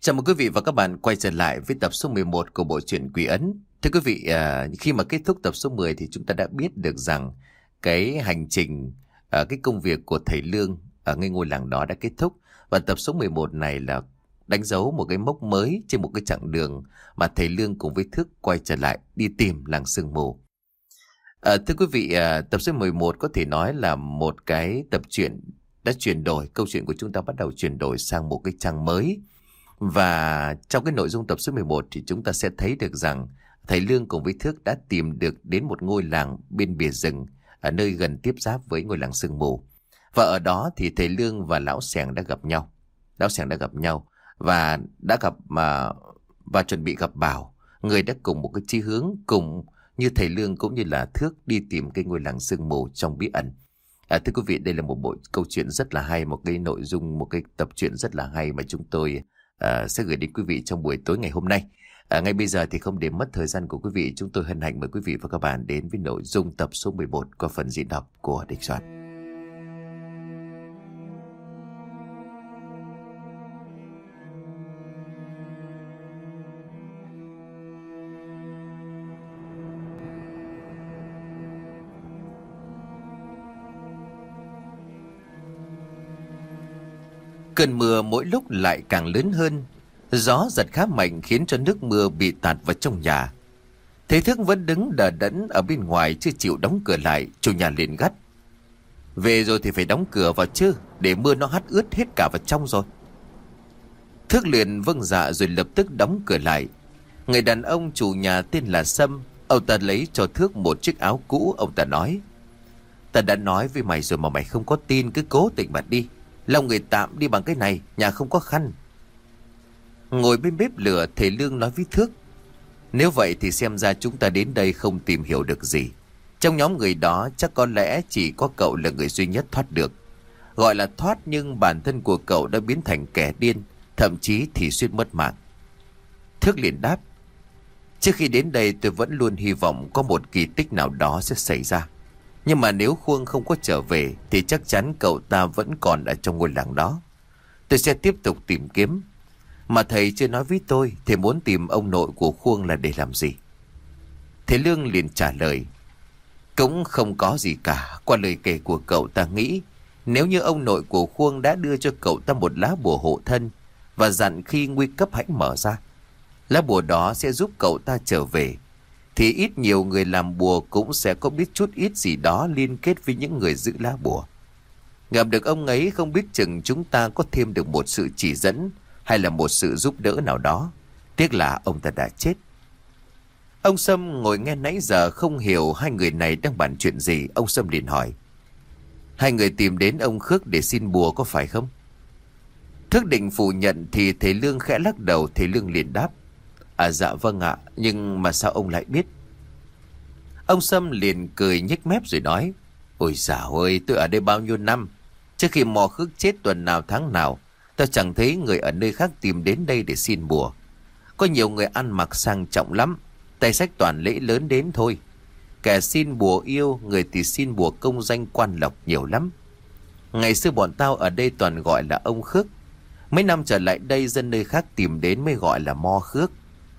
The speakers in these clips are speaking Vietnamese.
Chào mừng quý vị và các bạn quay trở lại với tập số 11 của bộ truyện Quỷ Ấn. Thưa quý vị, khi mà kết thúc tập số 10 thì chúng ta đã biết được rằng cái hành trình, cái công việc của thầy Lương ở ngay ngôi làng đó đã kết thúc. Và tập số 11 này là đánh dấu một cái mốc mới trên một cái chặng đường mà thầy Lương cùng với Thức quay trở lại đi tìm làng sương mù. Thưa quý vị, tập số 11 có thể nói là một cái tập truyện đã chuyển đổi, câu chuyện của chúng ta bắt đầu chuyển đổi sang một cái trang mới. Và trong cái nội dung tập số 11 thì chúng ta sẽ thấy được rằng thầy Lương cùng với Thước đã tìm được đến một ngôi làng bên bìa rừng ở nơi gần tiếp giáp với ngôi làng sương mù. Và ở đó thì thầy Lương và lão Sẻng đã gặp nhau. Lão Sẻng đã gặp nhau và đã gặp và chuẩn bị gặp Bảo, người đã cùng một cái chí hướng cùng như thầy Lương cũng như là Thước đi tìm cái ngôi làng sương mù trong bí ẩn. Thưa quý vị, đây là một bộ câu chuyện rất là hay, một cái nội dung, một cái tập truyện rất là hay mà chúng tôi sẽ gửi đến quý vị trong buổi tối ngày hôm nay. Ngay bây giờ thì không để mất thời gian của quý vị, chúng tôi hân hạnh mời quý vị và các bạn đến với nội dung tập số 11 qua phần diễn đọc của Địch Soạn. Cơn mưa mỗi lúc lại càng lớn hơn. Gió giật khá mạnh khiến cho nước mưa bị tạt vào trong nhà. Thầy Thức vẫn đứng đờ đẫn ở bên ngoài chưa chịu đóng cửa lại. Chủ nhà liền gắt: "Về rồi thì phải đóng cửa vào chứ, để mưa nó hắt ướt hết cả vào trong rồi." Thức liền vâng dạ rồi lập tức đóng cửa lại. Người đàn ông chủ nhà tên là Sâm. Ông ta lấy cho Thức một chiếc áo cũ. Ông ta nói: "Ta đã nói với mày rồi mà mày không có tin, cứ cố tình mà đi. Lòng người tạm đi bằng cái này, nhà không có khăn." Ngồi bên bếp lửa, thầy Lương nói với Thước: "Nếu vậy thì xem ra chúng ta đến đây không tìm hiểu được gì. Trong nhóm người đó chắc có lẽ chỉ có cậu là người duy nhất thoát được. Gọi là thoát nhưng bản thân của cậu đã biến thành kẻ điên, thậm chí thì suýt mất mạng." Thước liền đáp: "Trước khi đến đây tôi vẫn luôn hy vọng có một kỳ tích nào đó sẽ xảy ra. Nhưng mà nếu Khuông không có trở về thì chắc chắn cậu ta vẫn còn ở trong ngôi làng đó. Tôi sẽ tiếp tục tìm kiếm. Mà thầy chưa nói với tôi thầy muốn tìm ông nội của Khuông là để làm gì?" Thầy Lương liền trả lời: "Cũng không có gì cả. Qua lời kể của cậu ta nghĩ nếu như ông nội của Khuông đã đưa cho cậu ta một lá bùa hộ thân và dặn khi nguy cấp hãy mở ra, lá bùa đó sẽ giúp cậu ta trở về, thì ít nhiều người làm bùa cũng sẽ có biết chút ít gì đó liên kết với những người giữ lá bùa. Gặp được ông ấy không biết chừng chúng ta có thêm được một sự chỉ dẫn hay là một sự giúp đỡ nào đó. Tiếc là ông ta đã chết." Ông Sâm ngồi nghe nãy giờ không hiểu hai người này đang bàn chuyện gì. Ông Sâm liền hỏi: "Hai người tìm đến ông Khước để xin bùa có phải không?" Thức định phủ nhận thì thầy Lương khẽ lắc đầu. Thầy Lương liền đáp: Dạ vâng ạ, nhưng mà sao ông lại biết?" Ông Sâm liền cười nhếch mép rồi nói: "Ôi dào ơi, tôi ở đây bao nhiêu năm. Trước khi mò Khước chết tuần nào tháng nào, tôi chẳng thấy người ở nơi khác tìm đến đây để xin bùa. Có nhiều người ăn mặc sang trọng lắm, tay xách toàn lễ lớn đến thôi. Kẻ xin bùa yêu, người thì xin bùa công danh quan lộc nhiều lắm. Ngày xưa bọn tao ở đây toàn gọi là ông Khước. Mấy năm trở lại đây dân nơi khác tìm đến mới gọi là mo Khước."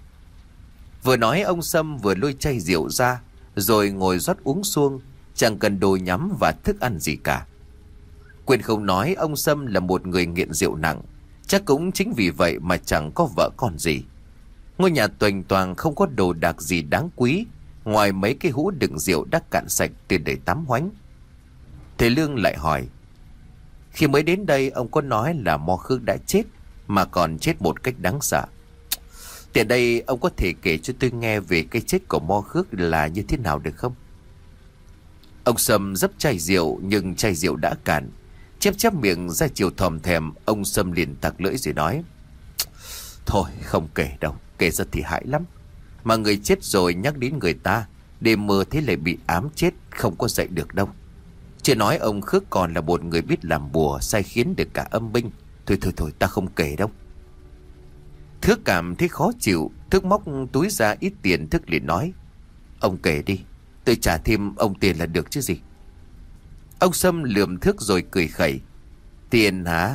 Vừa nói ông Sâm vừa lôi chai rượu ra rồi ngồi rót uống suông, chẳng cần đồ nhắm và thức ăn gì cả. Quên không nói ông Sâm là một người nghiện rượu nặng. Chắc cũng chính vì vậy mà chẳng có vợ con gì. Ngôi nhà toành toàng không có đồ đạc gì đáng quý ngoài mấy cái hũ đựng rượu đã cạn sạch từ đời tắm hoánh. Thầy Lương lại hỏi: "Khi mới đến đây ông có nói là mo Khước đã chết, mà còn chết một cách đáng sợ. Tiện đây ông có thể kể cho tôi nghe về cái chết của mo Khước là như thế nào được không?" Ông Sâm dấp chai rượu nhưng chai rượu đã cạn. Chép chép miệng ra chiều thòm thèm. Ông Sâm liền tặc lưỡi rồi nói: "Thôi không kể đâu, kể ra thì hại lắm. Mà người chết rồi nhắc đến người ta, đêm mơ thế lại bị ám chết, không có dậy được đâu. Chưa nói ông Khước còn là một người biết làm bùa, sai khiến được cả âm binh. Thôi ta không kể đâu." Thước cảm thấy khó chịu. Thước móc túi ra ít tiền. Thước liền nói: "Ông kể đi, tôi trả thêm ông tiền là được chứ gì." Ông Sâm lườm Thước rồi cười khẩy: "Tiền hả?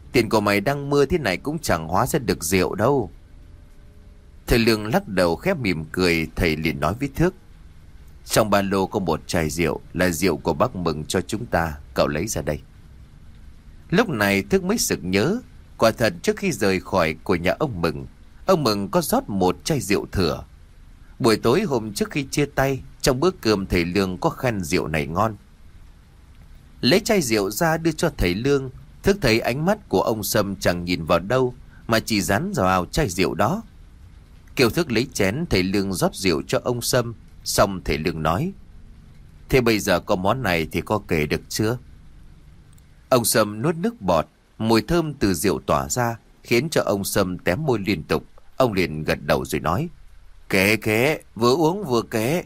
Tiền của mày đang mưa thế này cũng chẳng hóa ra được rượu đâu. Thầy Lương lắc đầu khép mỉm cười. Thầy liền nói với Thước: trong ba lô có một chai rượu, là rượu của bác Mừng cho chúng ta, cậu lấy ra đây. Lúc này Thước mới sực nhớ, quả thật trước khi rời khỏi của nhà ông Mừng có rót một chai rượu thừa. Buổi tối hôm trước khi chia tay, trong bữa cơm thầy Lương có khen rượu này ngon. Lấy chai rượu ra đưa cho thầy Lương, Thước thấy ánh mắt của ông Sâm chẳng nhìn vào đâu mà chỉ dán vào chai rượu đó. Kêu Thước lấy chén, thầy Lương rót rượu cho ông Sâm. Xong thầy Lương nói: thế bây giờ có món này thì có kể được chưa? Ông Sâm nuốt nước bọt, mùi thơm từ rượu tỏa ra khiến cho ông Sâm tém môi liên tục. Ông liền gật đầu rồi nói: kể, vừa uống vừa kể.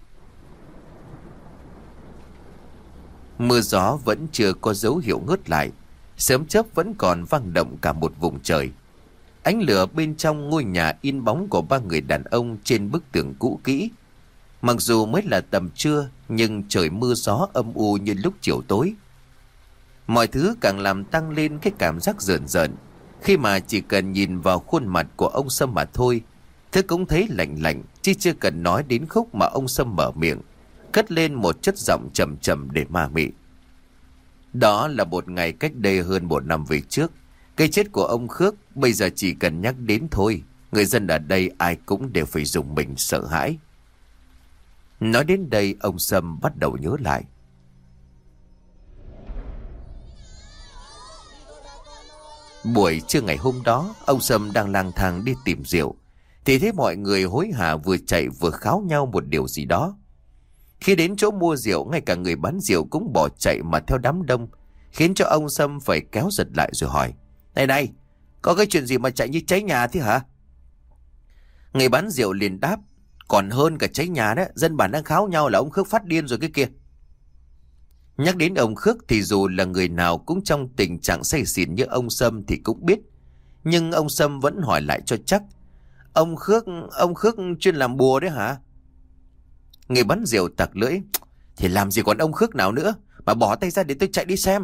Mưa gió vẫn chưa có dấu hiệu ngớt lại, sớm chớp vẫn còn vang động cả một vùng trời. Ánh lửa bên trong ngôi nhà in bóng của ba người đàn ông trên bức tường cũ kỹ. Mặc dù mới là tầm trưa, nhưng trời mưa gió âm u như lúc chiều tối. Mọi thứ càng làm tăng lên cái cảm giác rợn rợn, khi mà chỉ cần nhìn vào khuôn mặt của ông Sâm mà thôi, Thức cũng thấy lạnh lạnh, chứ chưa cần nói đến khúc mà ông Sâm mở miệng, cất lên một chất giọng trầm trầm để ma mị. Đó là một ngày cách đây hơn 1 năm về trước. Cái chết của ông Khước bây giờ chỉ cần nhắc đến thôi, người dân ở đây ai cũng đều phải rùng mình sợ hãi. Nói đến đây, ông Sâm bắt đầu nhớ lại. Buổi trưa ngày hôm đó, ông Sâm đang lang thang đi tìm rượu, thì thấy mọi người hối hả vừa chạy vừa kháo nhau một điều gì đó. Khi đến chỗ mua rượu, ngay cả người bán rượu cũng bỏ chạy mà theo đám đông, khiến cho ông Sâm phải kéo giật lại rồi hỏi: Này, có cái chuyện gì mà chạy như cháy nhà thế hả? Người bán rượu liền đáp: còn hơn cả cháy nhà đấy, dân bản đang kháo nhau là ông Khước phát điên rồi cái kia. Nhắc đến ông Khước thì dù là người nào cũng trong tình trạng say xỉn như ông Sâm thì cũng biết. Nhưng ông Sâm vẫn hỏi lại cho chắc: Ông Khước chuyên làm bùa đấy hả? Người bán rượu tặc lưỡi: thì làm gì còn ông Khước nào nữa, mà bỏ tay ra để tôi chạy đi xem.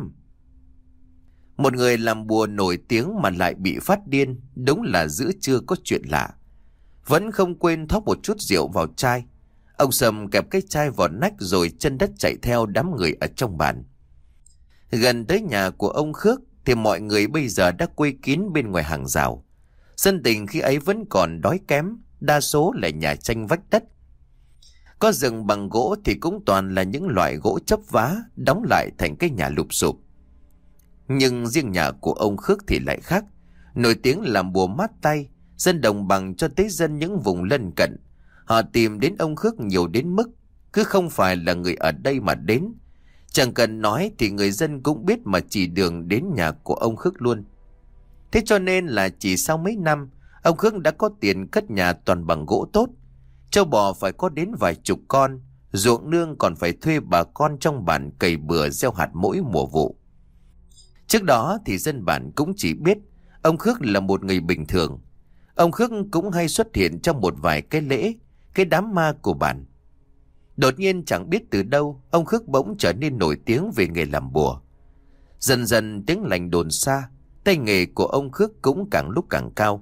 Một người làm bùa nổi tiếng mà lại bị phát điên, đúng là giữa trưa có chuyện lạ. Vẫn không quên thóc một chút rượu vào chai, ông Sâm kẹp cái chai vào nách rồi chân đất chạy theo đám người ở trong bản. Gần tới nhà của ông Khước thì mọi người bây giờ đã quây kín bên ngoài hàng rào. Dân tình khi ấy vẫn còn đói kém, đa số là nhà tranh vách đất. Có rừng bằng gỗ thì cũng toàn là những loại gỗ chấp vá, đóng lại thành cái nhà lụp xụp. Nhưng riêng nhà của ông Khước thì lại khác, nổi tiếng làm bùa mát tay. Dân đồng bằng cho tới dân những vùng lân cận, họ tìm đến ông Khước nhiều đến mức cứ không phải là người ở đây mà đến, chẳng cần nói thì người dân cũng biết mà chỉ đường đến nhà của ông Khước luôn. Thế cho nên là chỉ sau mấy năm, ông Khước đã có tiền cất nhà toàn bằng gỗ tốt. Trâu bò phải có đến vài chục con, ruộng nương còn phải thuê bà con trong bản cày bừa gieo hạt mỗi mùa vụ. Trước đó thì dân bản cũng chỉ biết ông Khước là một người bình thường. Ông Khước cũng hay xuất hiện trong một vài cái lễ, cái đám ma của bản. Đột nhiên chẳng biết từ đâu, ông Khước bỗng trở nên nổi tiếng về nghề làm bùa. Dần dần tiếng lành đồn xa, tay nghề của ông Khước cũng càng lúc càng cao.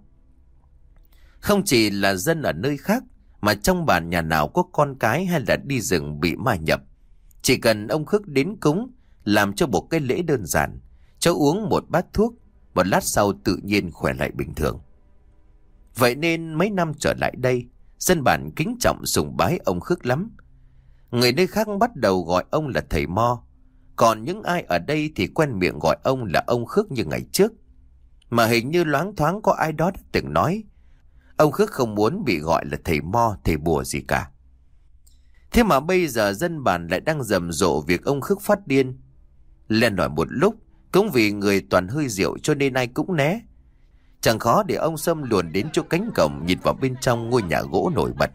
Không chỉ là dân ở nơi khác, mà trong bản nhà nào có con cái hay là đi rừng bị ma nhập, chỉ cần ông Khước đến cúng, làm cho một cái lễ đơn giản, cho uống một bát thuốc, một lát sau tự nhiên khỏe lại bình thường. Vậy nên mấy năm trở lại đây, dân bản kính trọng sùng bái ông Khước lắm. Người nơi khác bắt đầu gọi ông là thầy Mo, còn những ai ở đây thì quen miệng gọi ông là ông Khước như ngày trước. Mà hình như loáng thoáng có ai đó đã từng nói, ông Khước không muốn bị gọi là thầy Mo, thầy bùa gì cả. Thế mà bây giờ dân bản lại đang rầm rộ việc ông Khước phát điên. Lên nói một lúc, cũng vì người toàn hơi rượu cho nên ai cũng né. Chẳng khó để ông Sâm luồn đến chỗ cánh cổng, nhìn vào bên trong ngôi nhà gỗ nổi bật.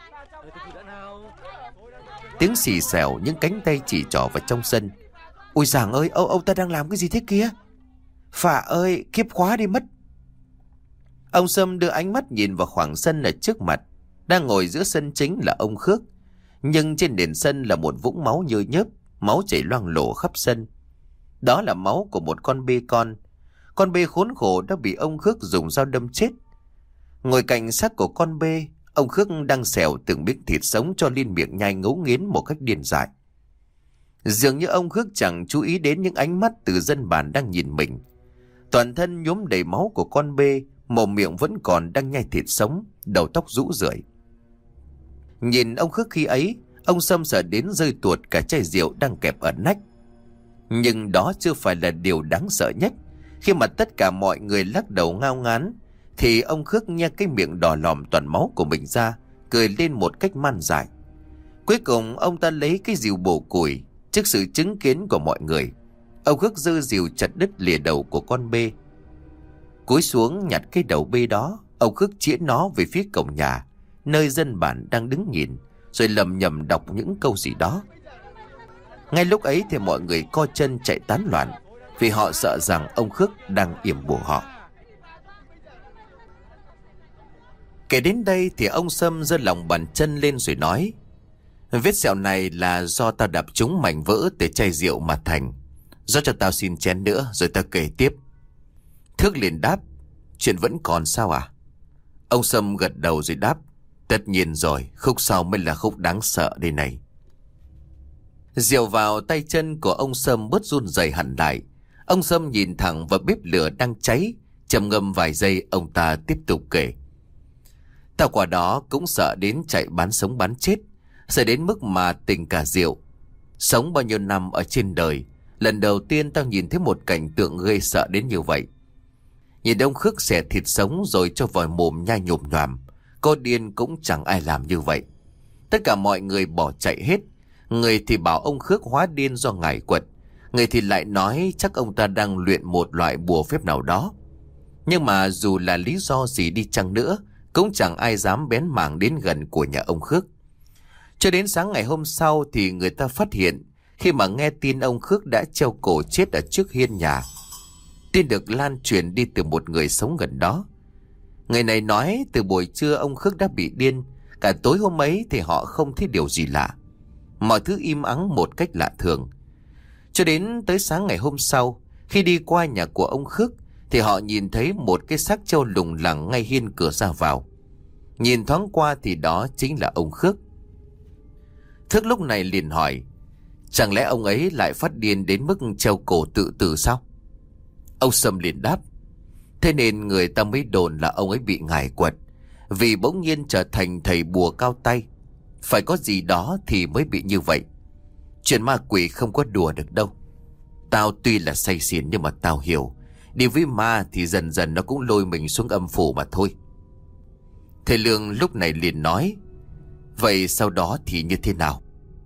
Tiếng xì xèo, những cánh tay chỉ trỏ vào trong sân. Ôi giàng ơi, ông ta đang làm cái gì thế kia? Phà ơi, kiếp khóa đi mất. Ông Sâm đưa ánh mắt nhìn vào khoảng sân ở trước mặt. Đang ngồi giữa sân chính là ông Khước, nhưng trên nền sân là một vũng máu nhơ nhớp, máu chảy loang lổ khắp sân. Đó là máu của một con bê con. Con bê khốn khổ đã bị ông Khước dùng dao đâm chết. Ngồi cạnh xác của con bê, ông Khước đang xẻo từng miếng thịt sống cho lên miệng nhai ngấu nghiến một cách điên dại. Dường như ông Khước chẳng chú ý đến những ánh mắt từ dân bản đang nhìn mình. Toàn thân nhuốm đầy máu của con bê, mồm miệng vẫn còn đang nhai thịt sống, đầu tóc rũ rượi. Nhìn ông Khước khi ấy, ông Sâm sợ đến rơi tuột cả chai rượu đang kẹp ở nách. Nhưng đó chưa phải là điều đáng sợ nhất. Khi mà tất cả mọi người lắc đầu ngao ngán, thì ông Khước nhe cái miệng đỏ lòm toàn máu của mình ra, cười lên một cách man dại. Cuối cùng ông ta lấy cái rìu bổ củi. Trước sự chứng kiến của mọi người, ông Khước giơ rìu chặt đứt lìa đầu của con bê. Cúi xuống nhặt cái đầu bê đó, ông Khước chĩa nó về phía cổng nhà, nơi dân bản đang đứng nhìn, rồi lầm nhầm đọc những câu gì đó. Ngay lúc ấy thì mọi người co chân chạy tán loạn, vì họ sợ rằng ông Khước đang yểm bùa họ. Kể đến đây thì ông Sâm giơ lòng bàn chân lên rồi nói: Vết sẹo này là do tao đập trúng mảnh vỡ từ chai rượu mà thành. Rót cho tao xin chén nữa rồi tao kể tiếp. Thước liền đáp: Chuyện vẫn còn sao à? Ông Sâm gật đầu rồi đáp: Tất nhiên rồi, khúc sau mới là khúc đáng sợ đây này. Rượu vào tay chân của ông Sâm bớt run rẩy hẳn lại. Ông Sâm nhìn thẳng vào bếp lửa đang cháy, trầm ngâm vài giây, ông ta tiếp tục kể: Tao qua đó cũng sợ đến chạy bán sống bán chết, sợ đến mức mà tỉnh cả rượu. Sống bao nhiêu năm ở trên đời, lần đầu tiên tao nhìn thấy một cảnh tượng gây sợ đến như vậy. Nhìn ông Khước xẻ thịt sống rồi cho vào mồm nhai nhồm nhoàm. Có điên cũng chẳng ai làm như vậy. Tất cả mọi người bỏ chạy hết. Người thì bảo ông Khước hóa điên do ngải quật, người thì lại nói chắc ông ta đang luyện một loại bùa phép nào đó. Nhưng mà dù là lý do gì đi chăng nữa, cũng chẳng ai dám bén mảng đến gần của nhà ông Khước. Cho đến sáng ngày hôm sau thì người ta phát hiện, khi mà nghe tin ông Khước đã treo cổ chết ở trước hiên nhà. Tin được lan truyền đi từ một người sống gần đó. Người này nói từ buổi trưa ông Khước đã bị điên. Cả tối hôm ấy thì họ không thấy điều gì lạ. Mọi thứ im ắng một cách lạ thường. Cho đến tới sáng ngày hôm sau, khi đi qua nhà của ông Khước, thì họ nhìn thấy một cái xác trâu lủng lẳng ngay hiên cửa ra vào. Nhìn thoáng qua thì đó chính là ông Khước. Thước lúc này liền hỏi: Chẳng lẽ ông ấy lại phát điên đến mức treo cổ tự tử sao? Ông Sâm liền đáp: Thế nên người ta mới đồn là ông ấy bị ngải quật, vì bỗng nhiên trở thành thầy bùa cao tay. Phải có gì đó thì mới bị như vậy. Chuyện ma quỷ không có đùa được đâu. Tao tuy là say xỉn nhưng mà tao hiểu, đi với ma thì dần dần nó cũng lôi mình xuống âm phủ mà thôi. Thầy Lương lúc này liền nói: Vậy sau đó thì như thế nào?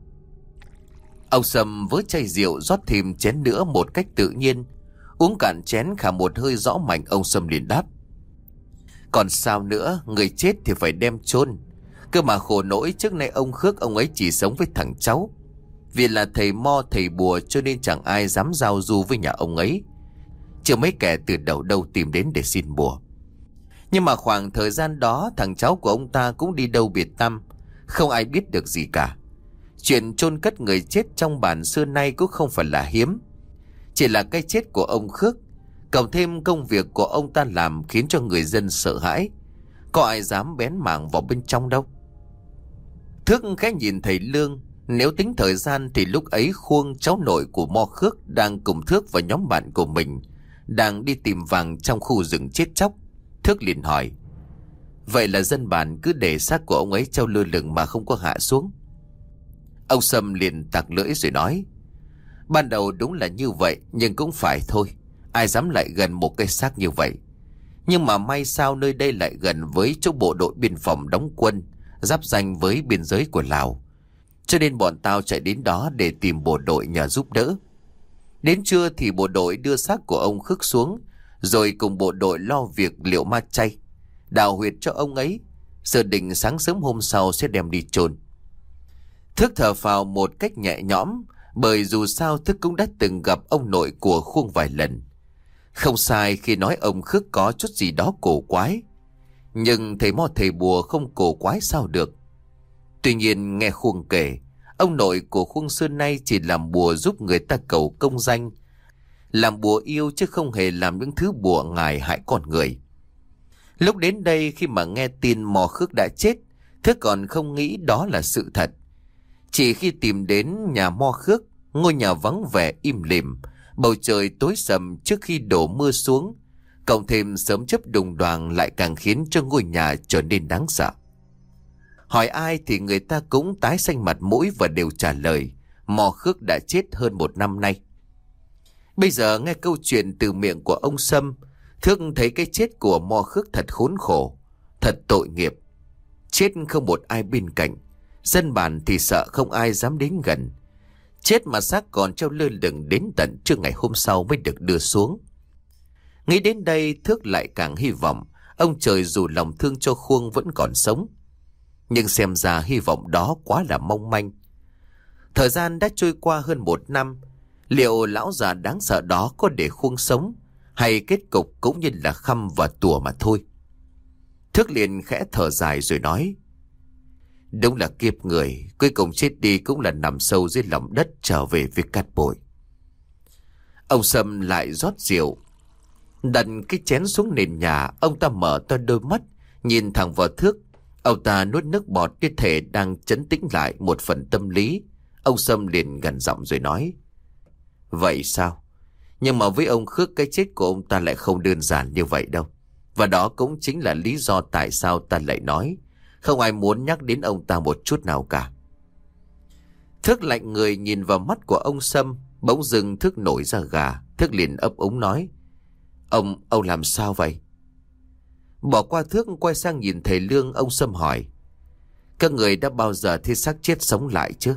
Ông Sâm với chai rượu rót thêm chén nữa một cách tự nhiên. Uống cạn chén khả một hơi rõ mạnh, ông Sâm liền đáp: Còn sao nữa, người chết thì phải đem chôn. Cơ mà khổ nỗi trước nay ông Khước ông ấy chỉ sống với thằng cháu. Vì là thầy mo thầy bùa cho nên chẳng ai dám giao du với nhà ông ấy. Chưa mấy kẻ từ đầu đâu tìm đến để xin bùa. Nhưng mà khoảng thời gian đó thằng cháu của ông ta cũng đi đâu biệt tăm, không ai biết được gì cả. Chuyện chôn cất người chết trong bản xưa nay cũng không phải là hiếm. Chỉ là cái chết của ông Khước, cộng thêm công việc của ông ta làm khiến cho người dân sợ hãi. Có ai dám bén mảng vào bên trong đâu. Thước khẽ nhìn thầy Lương. Nếu tính thời gian thì lúc ấy Khuông, cháu nội của Mo Khước, đang cùng Thước và nhóm bạn của mình đang đi tìm vàng trong khu rừng chết chóc. Thước liền hỏi: Vậy là dân bản cứ để xác của ông ấy treo lơ lửng mà không có hạ xuống? Ông Sâm liền tặc lưỡi rồi nói: Ban đầu đúng là như vậy, nhưng cũng phải thôi. Ai dám lại gần một cái xác như vậy. Nhưng mà may sao nơi đây lại gần với chỗ bộ đội biên phòng đóng quân, giáp ranh với biên giới của Lào. Cho nên bọn tao chạy đến đó để tìm bộ đội nhờ giúp đỡ. Đến trưa thì bộ đội đưa xác của ông Khước xuống, rồi cùng bộ đội lo việc liệu ma chay, đào huyệt cho ông ấy. Giờ định sáng sớm hôm sau sẽ đem đi chôn. Thước thở phào một cách nhẹ nhõm, bởi dù sao Thước cũng đã từng gặp ông nội của Khuông vài lần. Không sai khi nói ông Khước có chút gì đó cổ quái. Nhưng thầy mo thầy bùa không cổ quái sao được. Tuy nhiên nghe Khuông kể, ông nội của Khuông xưa nay chỉ làm bùa giúp người ta cầu công danh. làm bùa yêu chứ không hề làm những thứ bùa ngài hại con người. Lúc đến đây khi mà nghe tin Mò Khước đã chết, Thức còn không nghĩ đó là sự thật. Chỉ khi tìm đến nhà Mo Khước, ngôi nhà vắng vẻ im lìm, bầu trời tối sầm trước khi đổ mưa xuống, cộng thêm sớm chớp đùng đoàng lại càng khiến cho ngôi nhà trở nên đáng sợ. Hỏi ai thì người ta cũng tái xanh mặt mũi và đều trả lời Mò Khước đã chết hơn 1 năm nay. Bây giờ nghe câu chuyện từ miệng của ông Sâm, Thức thấy cái chết của Mò Khước thật khốn khổ, thật tội nghiệp. Chết không một ai bên cạnh, dân bản thì sợ không ai dám đến gần. Chết mà xác còn treo lơ lửng đến tận trưa ngày hôm sau mới được đưa xuống. Nghĩ đến đây, Thước lại càng hy vọng ông trời dù lòng thương cho Khuông vẫn còn sống. Nhưng xem ra hy vọng đó quá là mong manh. Thời gian đã trôi qua hơn 1 năm, liệu lão già đáng sợ đó có để Khuông sống, hay kết cục cũng như là khăm và tùa mà thôi. Thước liền khẽ thở dài rồi nói: đúng là kiếp người, cuối cùng chết đi cũng là nằm sâu dưới lòng đất trở về với cát bụi. Ông Sâm lại rót rượu, đặt cái chén xuống nền nhà. Ông ta mở to đôi mắt nhìn thẳng vào Thước. Ông ta nuốt nước bọt như thể đang trấn tĩnh lại một phần tâm lý. Ông Sâm liền gằn giọng rồi nói: vậy sao? Nhưng mà với ông Khước, cái chết của ông ta lại không đơn giản như vậy đâu. Và đó cũng chính là lý do tại sao ta lại nói không ai muốn nhắc đến ông ta một chút nào cả. Thước lạnh người nhìn vào mắt của ông Sâm. Bỗng dưng Thước nổi da gà. Thước liền ấp úng nói: Ông làm sao vậy? Bỏ qua Thước, quay sang nhìn thầy Lương, ông Sâm hỏi: các người đã bao giờ thấy xác chết sống lại chứ?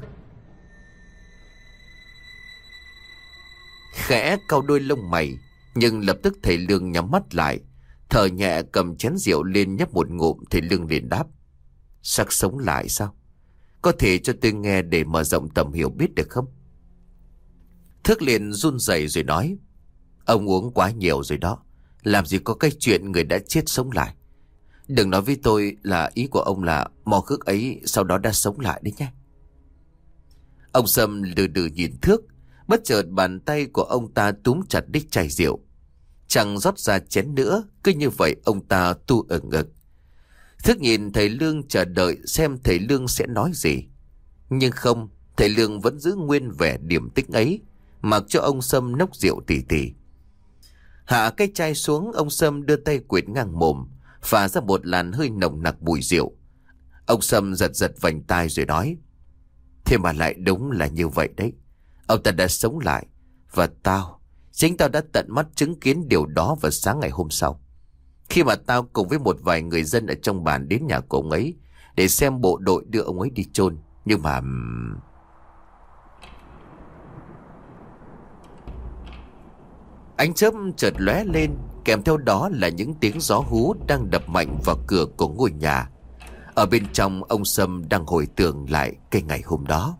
Khẽ cau đôi lông mày, nhưng lập tức thầy Lương nhắm mắt lại, thở nhẹ cầm chén rượu lên nhấp một ngụm. Thầy Lương liền đáp: xác sống lại sao? Có thể cho tôi nghe để mở rộng tầm hiểu biết được không? Thước liền run rẩy rồi nói: ông uống quá nhiều rồi đó. Làm gì có cái chuyện người đã chết sống lại. Đừng nói với tôi là ý của ông là Mò Khước ấy sau đó đã sống lại đấy nhé. Ông Sâm lừ đừ nhìn Thước. Bất chợt bàn tay của ông ta túm chặt đích chai rượu, chẳng rót ra chén nữa. Cứ như vậy ông ta tu ở ngực. Thước nhìn thầy Lương chờ đợi xem thầy Lương sẽ nói gì. Nhưng không, thầy Lương vẫn giữ nguyên vẻ điềm tĩnh ấy, mặc cho ông Sâm nốc rượu tỉ tỉ. Hạ cái chai xuống, ông Sâm đưa tay quệt ngang mồm, phả ra một làn hơi nồng nặc mùi rượu. Ông Sâm giật giật vành tai rồi nói: thế mà lại đúng là như vậy đấy. Ông ta đã sống lại. Và chính tao đã tận mắt chứng kiến điều đó vào sáng ngày hôm sau, khi mà tao cùng với một vài người dân ở trong bản đến nhà của ông ấy để xem bộ đội đưa ông ấy đi chôn. Nhưng mà ánh chớp chợt lóe lên, kèm theo đó là những tiếng gió hú đang đập mạnh vào cửa của ngôi nhà. Ở bên trong, ông Sâm đang hồi tưởng lại cái ngày hôm đó.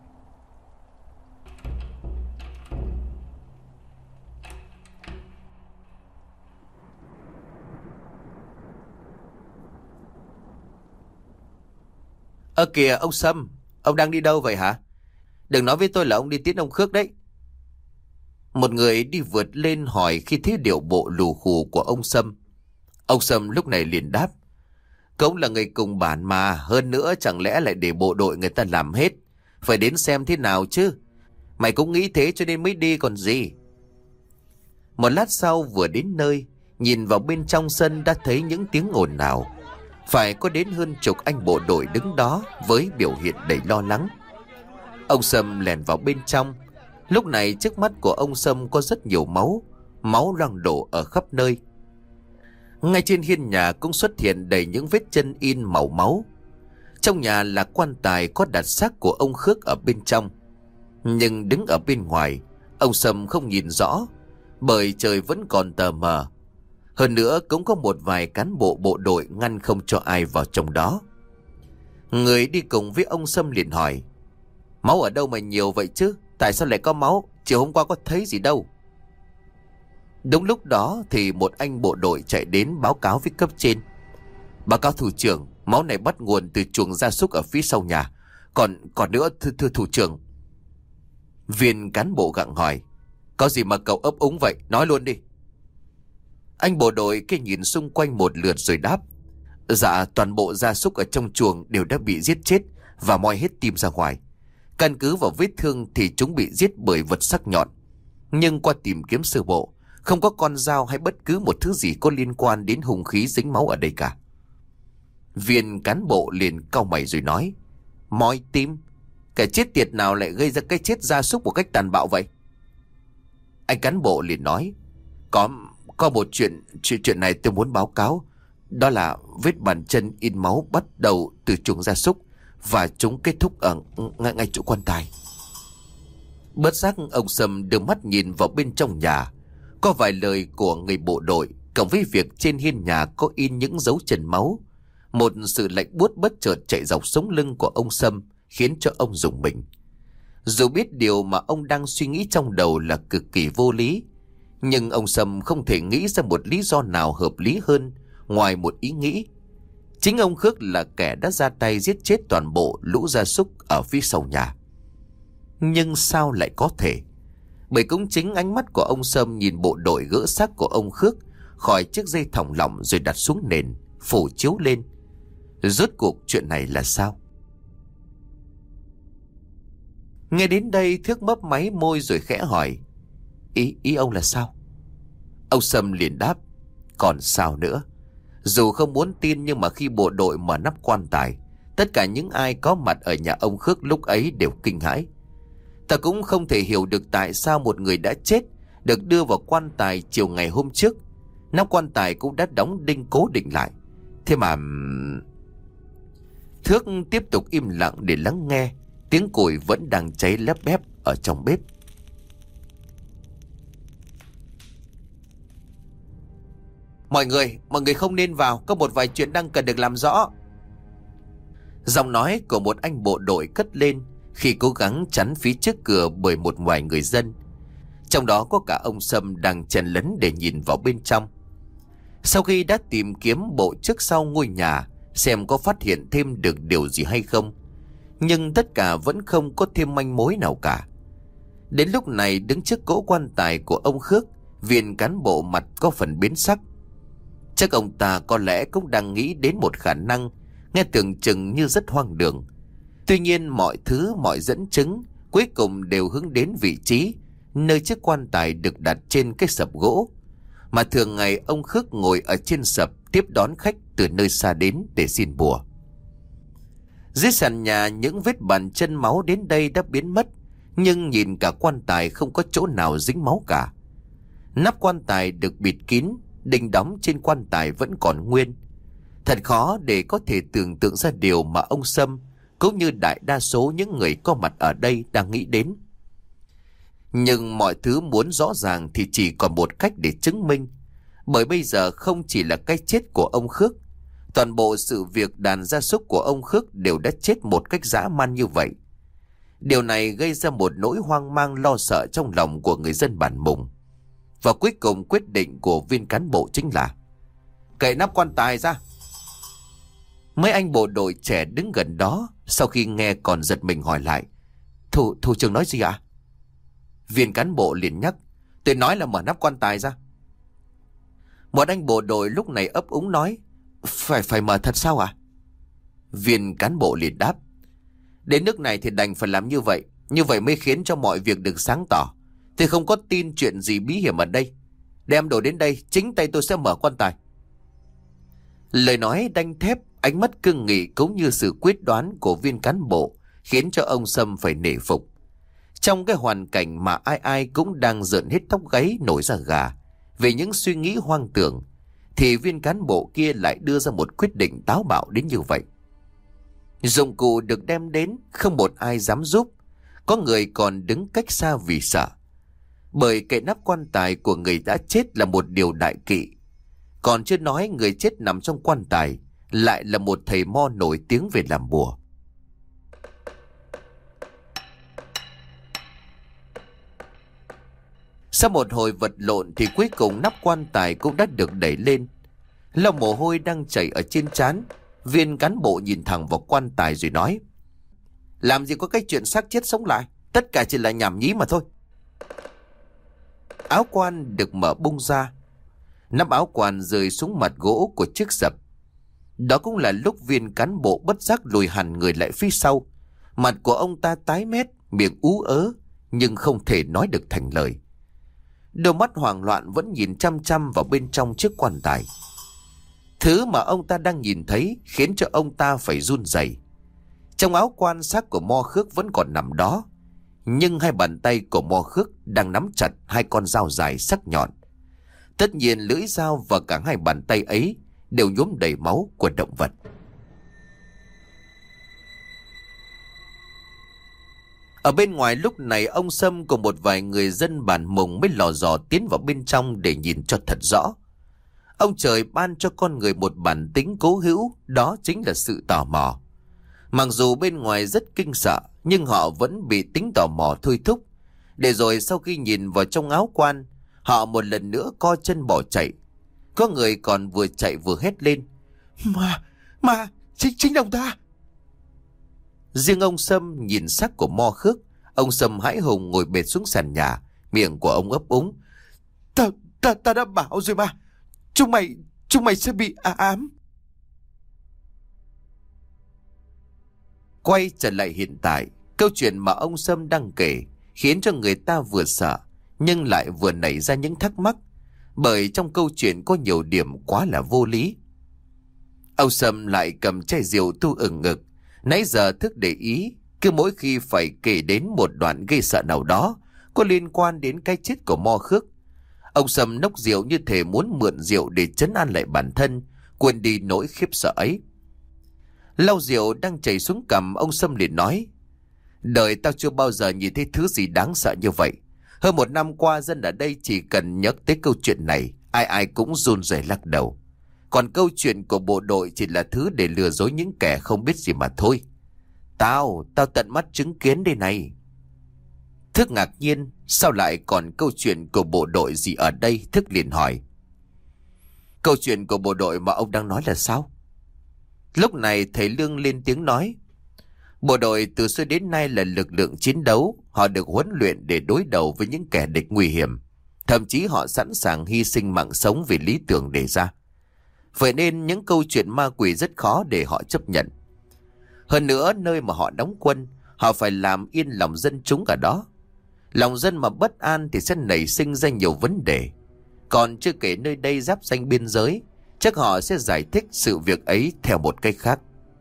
Kìa ông Sâm, ông đang đi đâu vậy hả? Đừng nói với tôi là ông đi tiễn ông Khước đấy. Một người đi vượt lên hỏi khi thấy điệu bộ lù khù của ông Sâm. Ông Sâm lúc này liền đáp: cũng là người cùng bản mà, hơn nữa chẳng lẽ lại để bộ đội người ta làm hết. Phải đến xem thế nào chứ. Mày cũng nghĩ thế cho nên mới đi còn gì. Một lát sau vừa đến nơi, nhìn vào bên trong sân đã thấy những tiếng ồn ào. Phải có đến hơn chục anh bộ đội đứng đó với biểu hiện đầy lo lắng. Ông Sâm lèn vào bên trong. Lúc này trước mắt của ông Sâm có rất nhiều máu loang đổ ở khắp nơi. Ngay trên hiên nhà cũng xuất hiện đầy những vết chân in màu máu. Trong nhà là quan tài có đặt xác của ông Khước ở bên trong. Nhưng đứng ở bên ngoài, ông Sâm không nhìn rõ, bởi trời vẫn còn tờ mờ. Hơn nữa cũng có một vài cán bộ bộ đội ngăn không cho ai vào trong đó. Người đi cùng với ông Sâm liền hỏi: máu ở đâu mà nhiều vậy chứ? Tại sao lại có máu? Chiều hôm qua có thấy gì đâu. Đúng lúc đó thì một anh bộ đội chạy đến báo cáo với cấp trên: báo cáo thủ trưởng, máu này bắt nguồn từ chuồng gia súc ở phía sau nhà. Còn nữa thưa thủ trưởng. Viên cán bộ gặng hỏi: Có gì mà cậu ấp úng vậy, nói luôn đi. Anh bộ đội kia nhìn xung quanh một lượt rồi đáp. Dạ, toàn bộ gia súc ở trong chuồng đều đã bị giết chết và moi hết tim ra ngoài. Căn cứ vào vết thương thì chúng bị giết bởi vật sắc nhọn. Nhưng qua tìm kiếm sơ bộ, không có con dao hay bất cứ một thứ gì có liên quan đến hung khí dính máu ở đây cả. Viên cán bộ liền cau mày rồi nói. Moi tim? Kẻ chết tiệt nào lại gây ra cái chết gia súc một cách tàn bạo vậy? Anh cán bộ liền nói. Có một chuyện này tôi muốn báo cáo. Đó là vết bàn chân in máu bắt đầu từ chuồng gia súc và chúng kết thúc ở ngay chỗ quan tài. Bất giác ông Sâm đưa mắt nhìn vào bên trong nhà. Có vài lời của người bộ đội cộng với việc trên hiên nhà có in những dấu chân máu. Một sự lạnh buốt bất chợt chạy dọc sống lưng của ông Sâm khiến cho ông rùng mình. Dù biết điều mà ông đang suy nghĩ trong đầu là cực kỳ vô lý, nhưng ông Sâm không thể nghĩ ra một lý do nào hợp lý hơn ngoài một ý nghĩ. Chính ông Khước là kẻ đã ra tay giết chết toàn bộ lũ gia súc ở phía sau nhà. Nhưng sao lại có thể? Bởi cũng chính ánh mắt của ông Sâm nhìn bộ đội gỡ xác của ông Khước khỏi chiếc dây thòng lọng rồi đặt xuống nền, phủ chiếu lên. Rốt cuộc chuyện này là sao? Nghe đến đây Thước mấp máy môi rồi khẽ hỏi. Ý ông là sao? Ông Sâm liền đáp. Còn sao nữa? Dù không muốn tin nhưng mà khi bộ đội mở nắp quan tài, tất cả những ai có mặt ở nhà ông Khước lúc ấy đều kinh hãi. Ta cũng không thể hiểu được tại sao một người đã chết được đưa vào quan tài chiều ngày hôm trước. Nắp quan tài cũng đã đóng đinh cố định lại. Thế mà... Thước tiếp tục im lặng để lắng nghe. Tiếng củi vẫn đang cháy lép bép ở trong bếp. Mọi người không nên vào. Có một vài chuyện đang cần được làm rõ. Giọng nói của một anh bộ đội cất lên khi cố gắng chắn phía trước cửa bởi một vài người dân. Trong đó có cả ông Sâm đang chen lấn để nhìn vào bên trong. Sau khi đã tìm kiếm bộ trước sau ngôi nhà xem có phát hiện thêm được điều gì hay không, nhưng tất cả vẫn không có thêm manh mối nào cả. Đến lúc này đứng trước cỗ quan tài của ông Khước, viên cán bộ mặt có phần biến sắc. Chắc ông ta có lẽ cũng đang nghĩ đến một khả năng nghe tưởng chừng như rất hoang đường. Tuy nhiên mọi thứ, mọi dẫn chứng cuối cùng đều hướng đến vị trí nơi chiếc quan tài được đặt trên cái sập gỗ mà thường ngày ông Khước ngồi ở trên sập tiếp đón khách từ nơi xa đến để xin bùa. Dưới sàn nhà những vết bàn chân máu đến đây đã biến mất, nhưng nhìn cả quan tài không có chỗ nào dính máu cả. Nắp quan tài được bịt kín, đinh đóng trên quan tài vẫn còn nguyên. Thật khó để có thể tưởng tượng ra điều mà ông Sâm cũng như đại đa số những người có mặt ở đây đang nghĩ đến. Nhưng mọi thứ muốn rõ ràng thì chỉ còn một cách để chứng minh. Bởi bây giờ không chỉ là cái chết của ông Khước, toàn bộ sự việc đàn gia súc của ông Khước đều đã chết một cách dã man như vậy. Điều này gây ra một nỗi hoang mang lo sợ trong lòng của người dân bản Mùng. Và cuối cùng quyết định của viên cán bộ chính là cậy nắp quan tài ra. Mấy anh bộ đội trẻ đứng gần đó sau khi nghe còn giật mình hỏi lại. Thủ trưởng nói gì ạ? Viên cán bộ liền nhắc. Tôi nói là mở nắp quan tài ra. Một anh bộ đội lúc này ấp úng nói. Phải mở thật sao ạ? Viên cán bộ liền đáp. Đến nước này thì đành phải làm như vậy. Như vậy mới khiến cho mọi việc được sáng tỏ. Tôi không có tin chuyện gì bí hiểm ở đây. Đem đồ đến đây, chính tay tôi sẽ mở quan tài. Lời nói đanh thép, ánh mắt cương nghị cũng như sự quyết đoán của viên cán bộ khiến cho ông Sâm phải nể phục. Trong cái hoàn cảnh mà ai ai cũng đang rợn hết tóc gáy nổi da gà về những suy nghĩ hoang tưởng, thì viên cán bộ kia lại đưa ra một quyết định táo bạo đến như vậy. Dụng cụ được đem đến, không một ai dám giúp. Có người còn đứng cách xa vì sợ. Bởi cậy nắp quan tài của người đã chết là một điều đại kỵ. Còn chưa nói người chết nằm trong quan tài lại là một thầy mo nổi tiếng về làm bùa. Sau một hồi vật lộn thì cuối cùng nắp quan tài cũng đã được đẩy lên. Lau mồ hôi đang chảy ở trên trán, viên cán bộ nhìn thẳng vào quan tài rồi nói. Làm gì có cái chuyện xác chết sống lại, tất cả chỉ là nhảm nhí mà thôi. Áo quan được mở bung ra. Nắp áo quan rơi xuống mặt gỗ của chiếc sập. Đó cũng là lúc viên cán bộ bất giác lùi hẳn người lại phía sau. Mặt của ông ta tái mét, miệng ú ớ, nhưng không thể nói được thành lời. Đôi mắt hoảng loạn vẫn nhìn chăm chăm vào bên trong chiếc quan tài. Thứ mà ông ta đang nhìn thấy khiến cho ông ta phải run rẩy. Trong áo quan, xác của Mo Khước vẫn còn nằm đó, nhưng hai bàn tay của Mo Khước đang nắm chặt hai con dao dài sắc nhọn. Tất nhiên lưỡi dao và cả hai bàn tay ấy đều nhuốm đầy máu của động vật. Ở bên ngoài lúc này, ông Sâm cùng một vài người dân bản Mùng mới lò dò tiến vào bên trong để nhìn cho thật rõ. Ông trời ban cho con người một bản tính cố hữu, đó chính là sự tò mò. Mặc dù bên ngoài rất kinh sợ, nhưng họ vẫn bị tính tò mò thôi thúc. Để rồi sau khi nhìn vào trong áo quan, họ một lần nữa co chân bỏ chạy. Có người còn vừa chạy vừa hét lên: Mà, chính ông ta. Riêng ông Sâm nhìn xác của Mo Khước, ông Sâm hãi hùng ngồi bệt xuống sàn nhà, miệng của ông ấp úng: Ta đã bảo rồi mà, chúng mày sẽ bị ám. Quay trở lại hiện tại, câu chuyện mà ông Sâm đang kể khiến cho người ta vừa sợ nhưng lại vừa nảy ra những thắc mắc, bởi trong câu chuyện có nhiều điểm quá là vô lý. Ông Sâm lại cầm chai rượu tu ửng ngực, nãy giờ thức để ý, cứ mỗi khi phải kể đến một đoạn gây sợ nào đó có liên quan đến cái chết của Mo Khước, ông Sâm nốc rượu như thể muốn mượn rượu để trấn an lại bản thân, quên đi nỗi khiếp sợ ấy. Lau rượu đang chảy xuống cằm, ông Sâm liền nói: Đời tao chưa bao giờ nhìn thấy thứ gì đáng sợ như vậy. Hơn một năm qua, dân ở đây chỉ cần nhắc tới câu chuyện này, ai ai cũng run rẩy lắc đầu. Còn câu chuyện của bộ đội chỉ là thứ để lừa dối những kẻ không biết gì mà thôi. Tao tận mắt chứng kiến đây này. Thức ngạc nhiên, sao lại còn câu chuyện của bộ đội gì ở đây? Thức liền hỏi: Câu chuyện của bộ đội mà ông đang nói là sao? Lúc này thầy Lương lên tiếng nói: Bộ đội từ xưa đến nay là lực lượng chiến đấu, họ được huấn luyện để đối đầu với những kẻ địch nguy hiểm. Thậm chí họ sẵn sàng hy sinh mạng sống vì lý tưởng đề ra. Vậy nên những câu chuyện ma quỷ rất khó để họ chấp nhận. Hơn nữa, nơi mà họ đóng quân, họ phải làm yên lòng dân chúng ở đó. Lòng dân mà bất an thì sẽ nảy sinh ra nhiều vấn đề. Còn chưa kể nơi đây giáp ranh biên giới, chắc họ sẽ giải thích sự việc ấy theo một cách khác.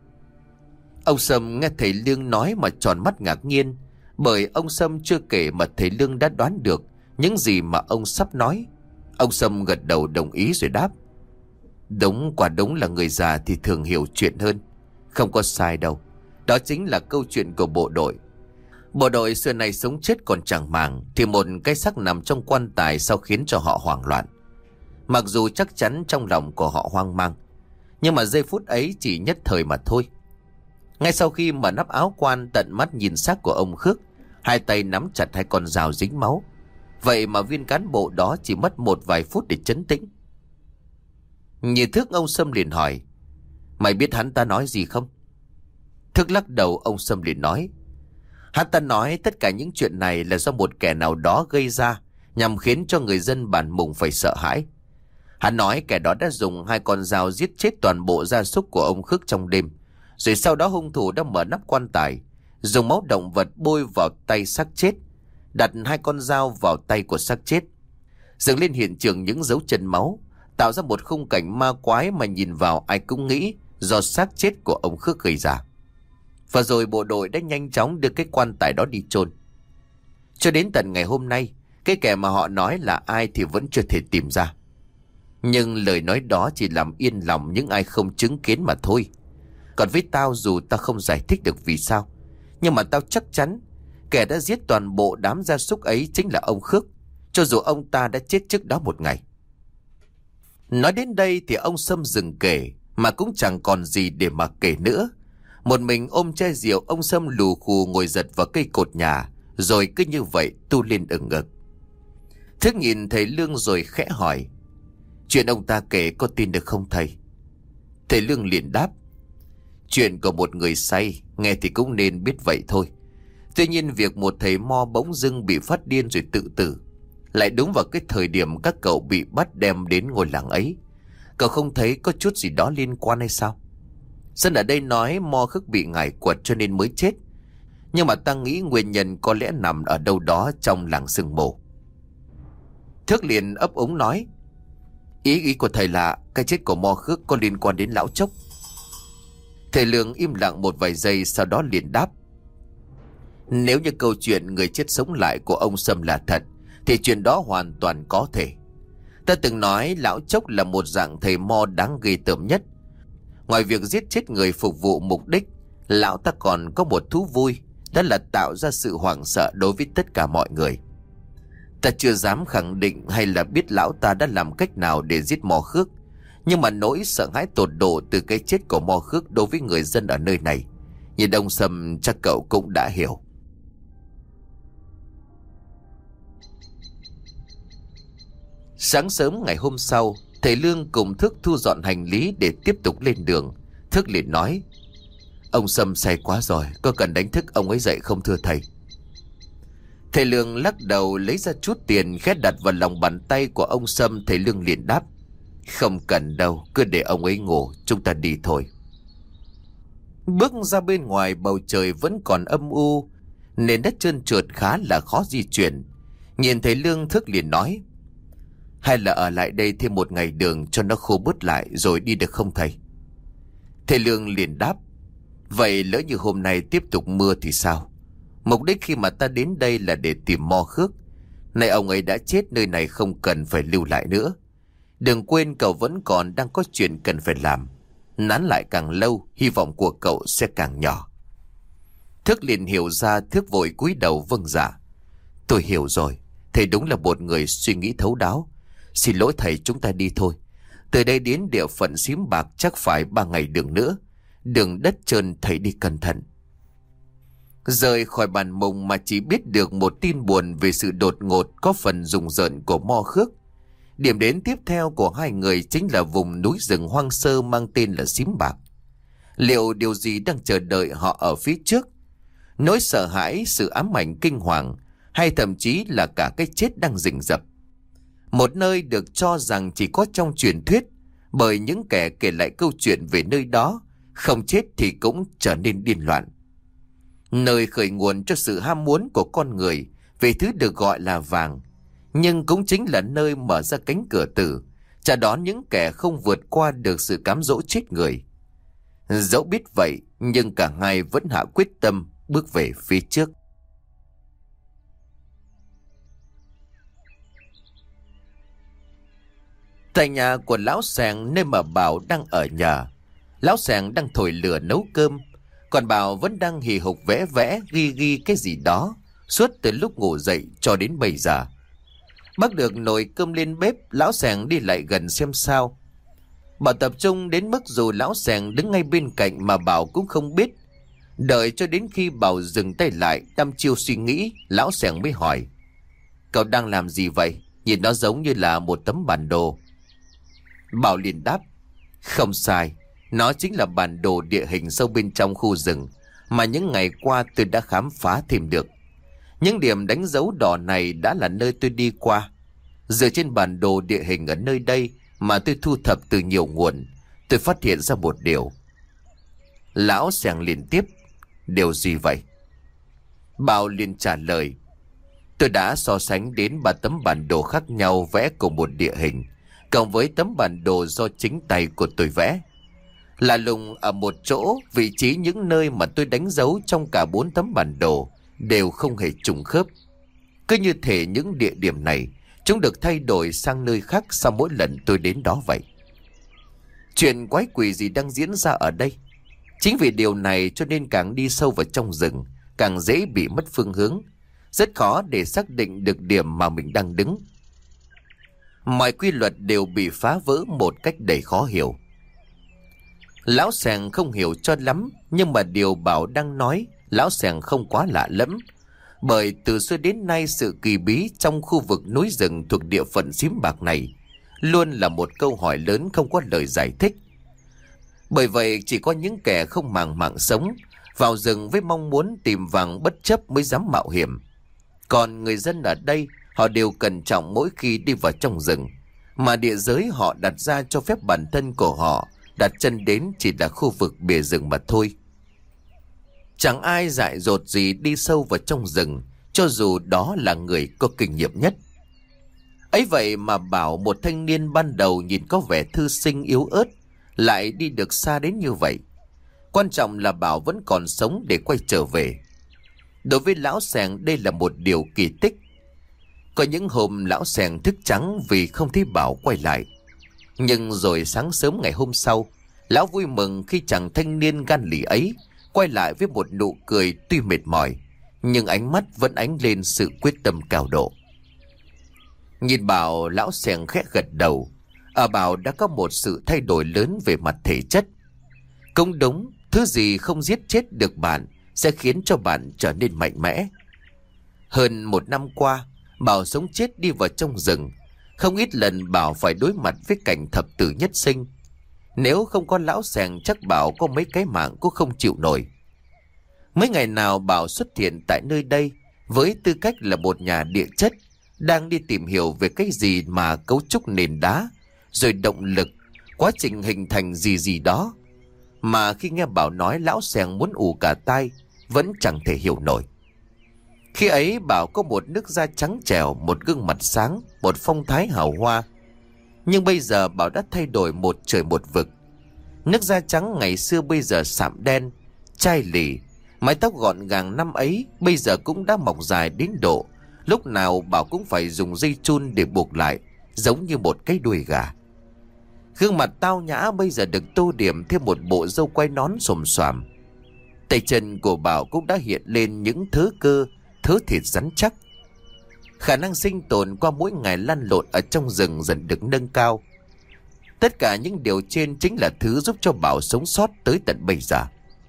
Ông Sâm nghe thầy Lương nói mà tròn mắt ngạc nhiên, bởi ông Sâm chưa kể mà thầy Lương đã đoán được những gì mà ông sắp nói. Ông Sâm gật đầu đồng ý rồi đáp: Đúng là người già thì thường hiểu chuyện hơn. Không có sai đâu. Đó chính là câu chuyện của bộ đội. Bộ đội xưa này sống chết còn chẳng màng, thì một cái xác nằm trong quan tài sao khiến cho họ hoảng loạn. Mặc dù chắc chắn trong lòng của họ hoang mang, nhưng mà giây phút ấy chỉ nhất thời mà thôi. Ngay sau khi mở nắp áo quan, tận mắt nhìn xác của ông Khước, hai tay nắm chặt hai con dao dính máu. Vậy mà viên cán bộ đó chỉ mất một vài phút để trấn tĩnh. Nhìn Thức, ông Sâm liền hỏi: Mày biết hắn ta nói gì không? Thức lắc đầu. Ông Sâm liền nói: Hắn ta nói tất cả những chuyện này là do một kẻ nào đó gây ra, nhằm khiến cho người dân bản Mùng phải sợ hãi. Hắn nói kẻ đó đã dùng hai con dao giết chết toàn bộ gia súc của ông Khước trong đêm. Rồi sau đó hung thủ đã mở nắp quan tài, dùng máu động vật bôi vào tay xác chết, đặt hai con dao vào tay của xác chết, dựng lên hiện trường những dấu chân máu, tạo ra một khung cảnh ma quái mà nhìn vào ai cũng nghĩ do xác chết của ông Khước gây ra. Và rồi bộ đội đã nhanh chóng đưa cái quan tài đó đi chôn. Cho đến tận ngày hôm nay, cái kẻ mà họ nói là ai thì vẫn chưa thể tìm ra. Nhưng lời nói đó chỉ làm yên lòng những ai không chứng kiến mà thôi. Còn với tao, dù tao không giải thích được vì sao, nhưng mà tao chắc chắn kẻ đã giết toàn bộ đám gia súc ấy chính là ông Khước, cho dù ông ta đã chết trước đó một ngày. Nói đến đây thì ông Sâm dừng kể, mà cũng chẳng còn gì để mà kể nữa. Một mình ôm chai rượu, ông Sâm lù khù ngồi giật vào cây cột nhà, rồi cứ như vậy tu lên ửng ngực. Thức nhìn thầy Lương rồi khẽ hỏi: Chuyện ông ta kể có tin được không thầy? Thầy Lương liền đáp: Chuyện của một người say, nghe thì cũng nên biết vậy thôi. Tuy nhiên việc một thầy mo bỗng dưng bị phát điên rồi tự tử Lại đúng vào cái thời điểm các cậu bị bắt đem đến ngôi làng ấy. Cậu không thấy có chút gì đó liên quan hay sao? Dân ở đây nói Mo Khước bị ngải quật cho nên mới chết. Nhưng mà ta nghĩ nguyên nhân có lẽ nằm ở đâu đó trong làng sương mù. Thước liền ấp úng nói, Ý của thầy là cái chết của Mo Khước có liên quan đến lão Chốc. Thầy Lương im lặng một vài giây, sau đó liền đáp, nếu như câu chuyện người chết sống lại của ông Sâm là thật thì chuyện đó hoàn toàn có thể. Ta từng nói lão Chốc là một dạng thầy Mo đáng ghê tởm nhất. Ngoài việc giết chết người phục vụ mục đích, lão ta còn có một thú vui, đó là tạo ra sự hoảng sợ đối với tất cả mọi người. Ta chưa dám khẳng định hay là biết lão ta đã làm cách nào để giết Mo Khước, nhưng mà nỗi sợ hãi tột độ từ cái chết của Mo Khước đối với người dân ở nơi này, nhìn ông Sâm chắc cậu cũng đã hiểu. Sáng sớm ngày hôm sau, thầy Lương cùng Thức thu dọn hành lý để tiếp tục lên đường. Thức liền nói, ông Sâm say quá rồi, có cần đánh thức ông ấy dậy không thưa thầy? Thầy Lương lắc đầu, lấy ra chút tiền khẽ đặt vào lòng bàn tay của ông Sâm. Thầy Lương liền đáp, không cần đâu, cứ để ông ấy ngủ, chúng ta đi thôi. Bước ra bên ngoài, bầu trời vẫn còn âm u, nền đất trơn trượt khá là khó di chuyển. Nhìn thầy Lương, Thức liền nói, hay là ở lại đây thêm một ngày đường cho nó khô bớt lại rồi đi được không thầy? Thầy Lương liền đáp, vậy lỡ như hôm nay tiếp tục mưa thì sao? Mục đích khi mà ta đến đây là để tìm Mo Khước. Nay ông ấy đã chết, nơi này không cần phải lưu lại nữa. Đừng quên cậu vẫn còn đang có chuyện cần phải làm. Nán lại càng lâu, hy vọng của cậu sẽ càng nhỏ. Thức liền hiểu ra, Thức vội cúi đầu vâng dạ. Tôi hiểu rồi, thầy đúng là một người suy nghĩ thấu đáo. Xin lỗi thầy, chúng ta đi thôi. Từ đây đến địa phận Xím Bạc chắc phải 3 ngày đường nữa. Đường đất trơn, thầy đi cẩn thận. Rời khỏi bàn mông mà chỉ biết được một tin buồn về sự đột ngột có phần rùng rợn của Mo Khước. Điểm đến tiếp theo của hai người chính là vùng núi rừng hoang sơ mang tên là Xím Bạc. Liệu điều gì đang chờ đợi họ ở phía trước? Nỗi sợ hãi, sự ám ảnh kinh hoàng, hay thậm chí là cả cái chết đang rình rập? Một nơi được cho rằng chỉ có trong truyền thuyết, bởi những kẻ kể lại câu chuyện về nơi đó, không chết thì cũng trở nên điên loạn. Nơi khởi nguồn cho sự ham muốn của con người về thứ được gọi là vàng, nhưng cũng chính là nơi mở ra cánh cửa tử, chào đón những kẻ không vượt qua được sự cám dỗ chết người. Dẫu biết vậy, nhưng cả hai vẫn hạ quyết tâm bước về phía trước. Tại nhà của lão Sàng, nơi mà Bảo đang ở nhờ, lão Sàng đang thổi lửa nấu cơm, còn Bảo vẫn đang hì hục vẽ vẽ ghi cái gì đó suốt từ lúc ngủ dậy cho đến bây giờ. Bắt được nồi cơm lên bếp, lão Sàng đi lại gần xem sao. Bảo tập trung đến mức dù lão Sàng đứng ngay bên cạnh mà Bảo cũng không biết. Đợi cho đến khi Bảo dừng tay lại, đăm chiêu suy nghĩ, lão Sàng mới hỏi, cậu đang làm gì vậy? Nhìn nó giống như là một tấm bản đồ. Bảo liền đáp, không sai, nó chính là bản đồ địa hình sâu bên trong khu rừng mà những ngày qua tôi đã khám phá thêm được. Những điểm đánh dấu đỏ này đã là nơi tôi đi qua. Dựa trên bản đồ địa hình ở nơi đây mà tôi thu thập từ nhiều nguồn, tôi phát hiện ra một điều. Lão Sàng liền tiếp, điều gì vậy? Bảo liền trả lời, tôi đã so sánh đến 3 tấm bản đồ khác nhau vẽ cùng một địa hình, cộng với tấm bản đồ do chính tay của tôi vẽ. Lạ lùng ở một chỗ, vị trí những nơi mà tôi đánh dấu trong cả 4 tấm bản đồ đều không hề trùng khớp. Cứ như thể những địa điểm này chúng được thay đổi sang nơi khác sau mỗi lần tôi đến đó vậy. Chuyện quái quỷ gì đang diễn ra ở đây? Chính vì điều này cho nên càng đi sâu vào trong rừng, càng dễ bị mất phương hướng, rất khó để xác định được điểm mà mình đang đứng. Mọi quy luật đều bị phá vỡ một cách đầy khó hiểu. Lão Sàng không hiểu cho lắm, nhưng mà điều Bảo đang nói, lão Sàng không quá lạ lẫm. Bởi từ xưa đến nay, sự kỳ bí trong khu vực núi rừng thuộc địa phận Xím Bạc này luôn là một câu hỏi lớn không có lời giải thích. Bởi vậy chỉ có những kẻ không màng mạng sống vào rừng với mong muốn tìm vàng bất chấp mới dám mạo hiểm. Còn người dân ở đây, Họ đều cẩn trọng mỗi khi đi vào trong rừng, mà địa giới họ đặt ra cho phép bản thân của họ đặt chân đến chỉ là khu vực bìa rừng mà thôi. Chẳng ai dại dột gì đi sâu vào trong rừng, cho dù đó là người có kinh nghiệm nhất. Ấy vậy mà bảo một thanh niên ban đầu nhìn có vẻ thư sinh yếu ớt lại đi được xa đến như vậy. Quan trọng là Bảo vẫn còn sống để quay trở về. Đối với lão Sẻng đây là một điều kỳ tích. Có những hôm lão Sẻng thức trắng vì không thấy Bảo quay lại. Nhưng rồi sáng sớm ngày hôm sau, lão vui mừng khi chàng thanh niên gan lì ấy quay lại với một nụ cười tuy mệt mỏi, nhưng ánh mắt vẫn ánh lên sự quyết tâm cao độ. Nhìn Bảo, lão Sẻng khẽ gật đầu. Ở Bảo đã có một sự thay đổi lớn về mặt thể chất. Cũng đúng, thứ gì không giết chết được bạn sẽ khiến cho bạn trở nên mạnh mẽ. Hơn một năm qua, Bảo sống chết đi vào trong rừng. Không ít lần Bảo phải đối mặt với cảnh thập tử nhất sinh. Nếu không có lão Sẻng chắc Bảo có mấy cái mạng cũng không chịu nổi. Mấy ngày nào Bảo xuất hiện tại nơi đây với tư cách là một nhà địa chất, đang đi tìm hiểu về cái gì mà cấu trúc nền đá, rồi động lực, quá trình hình thành gì đó. Mà khi nghe Bảo nói lão Sẻng muốn ù cả tai, vẫn chẳng thể hiểu nổi. Khi ấy Bảo có một nước da trắng trẻo, một gương mặt sáng, một phong thái hào hoa. Nhưng bây giờ Bảo đã thay đổi một trời một vực. Nước da trắng ngày xưa bây giờ sạm đen, chai lì, mái tóc gọn gàng năm ấy bây giờ cũng đã mọc dài đến độ lúc nào Bảo cũng phải dùng dây chun để buộc lại, giống như một cái đuôi gà. Gương mặt tao nhã bây giờ được tô điểm thêm một bộ râu quai nón xồm xoàm. Tay chân của Bảo cũng đã hiện lên những thớ cơ, thớ thịt rắn chắc. Khả năng sinh tồn qua mỗi ngày lăn lộn ở trong rừng dần được nâng cao. Tất cả những điều trên chính là thứ giúp cho Bảo sống sót tới tận bây giờ.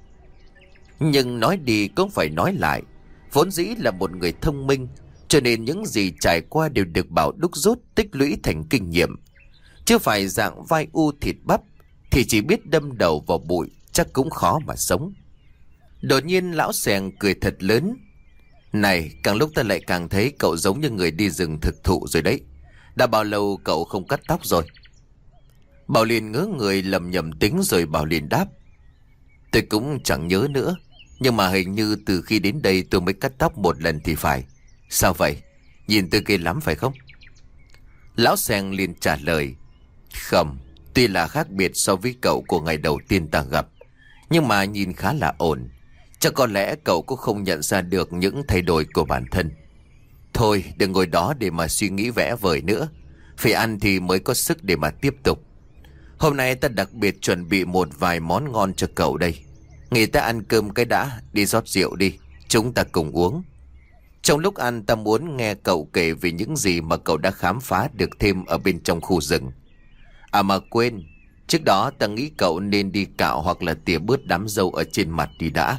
Nhưng nói đi cũng phải nói lại, vốn dĩ là một người thông minh, cho nên những gì trải qua đều được Bảo đúc rút tích lũy thành kinh nghiệm. Chứ phải dạng vai u thịt bắp thì chỉ biết đâm đầu vào bụi, chắc cũng khó mà sống. Đột nhiên lão Sẻng cười thật lớn. Này, càng lúc ta lại càng thấy cậu giống như người đi rừng thực thụ rồi đấy. Đã bao lâu cậu không cắt tóc rồi? Bảo liền ngớ người lầm nhầm tính rồi Bảo liền đáp. Tôi cũng chẳng nhớ nữa, nhưng mà hình như từ khi đến đây tôi mới cắt tóc một lần thì phải. Sao vậy? Nhìn tôi ghê lắm phải không? Lão Sẻng liền trả lời. Không, tuy là khác biệt so với cậu của ngày đầu tiên ta gặp, nhưng mà nhìn khá là ổn. Chắc có lẽ cậu cũng không nhận ra được những thay đổi của bản thân. Thôi đừng ngồi đó để mà suy nghĩ vẽ vời nữa. Phải ăn thì mới có sức để mà tiếp tục. Hôm nay ta đặc biệt chuẩn bị một vài món ngon cho cậu đây. Nghỉ ta ăn cơm cái đã, đi rót rượu đi, chúng ta cùng uống. Trong lúc ăn ta muốn nghe cậu kể về những gì mà cậu đã khám phá được thêm ở bên trong khu rừng. À mà quên, trước đó ta nghĩ cậu nên đi cạo hoặc là tỉa bớt đám râu ở trên mặt đi đã.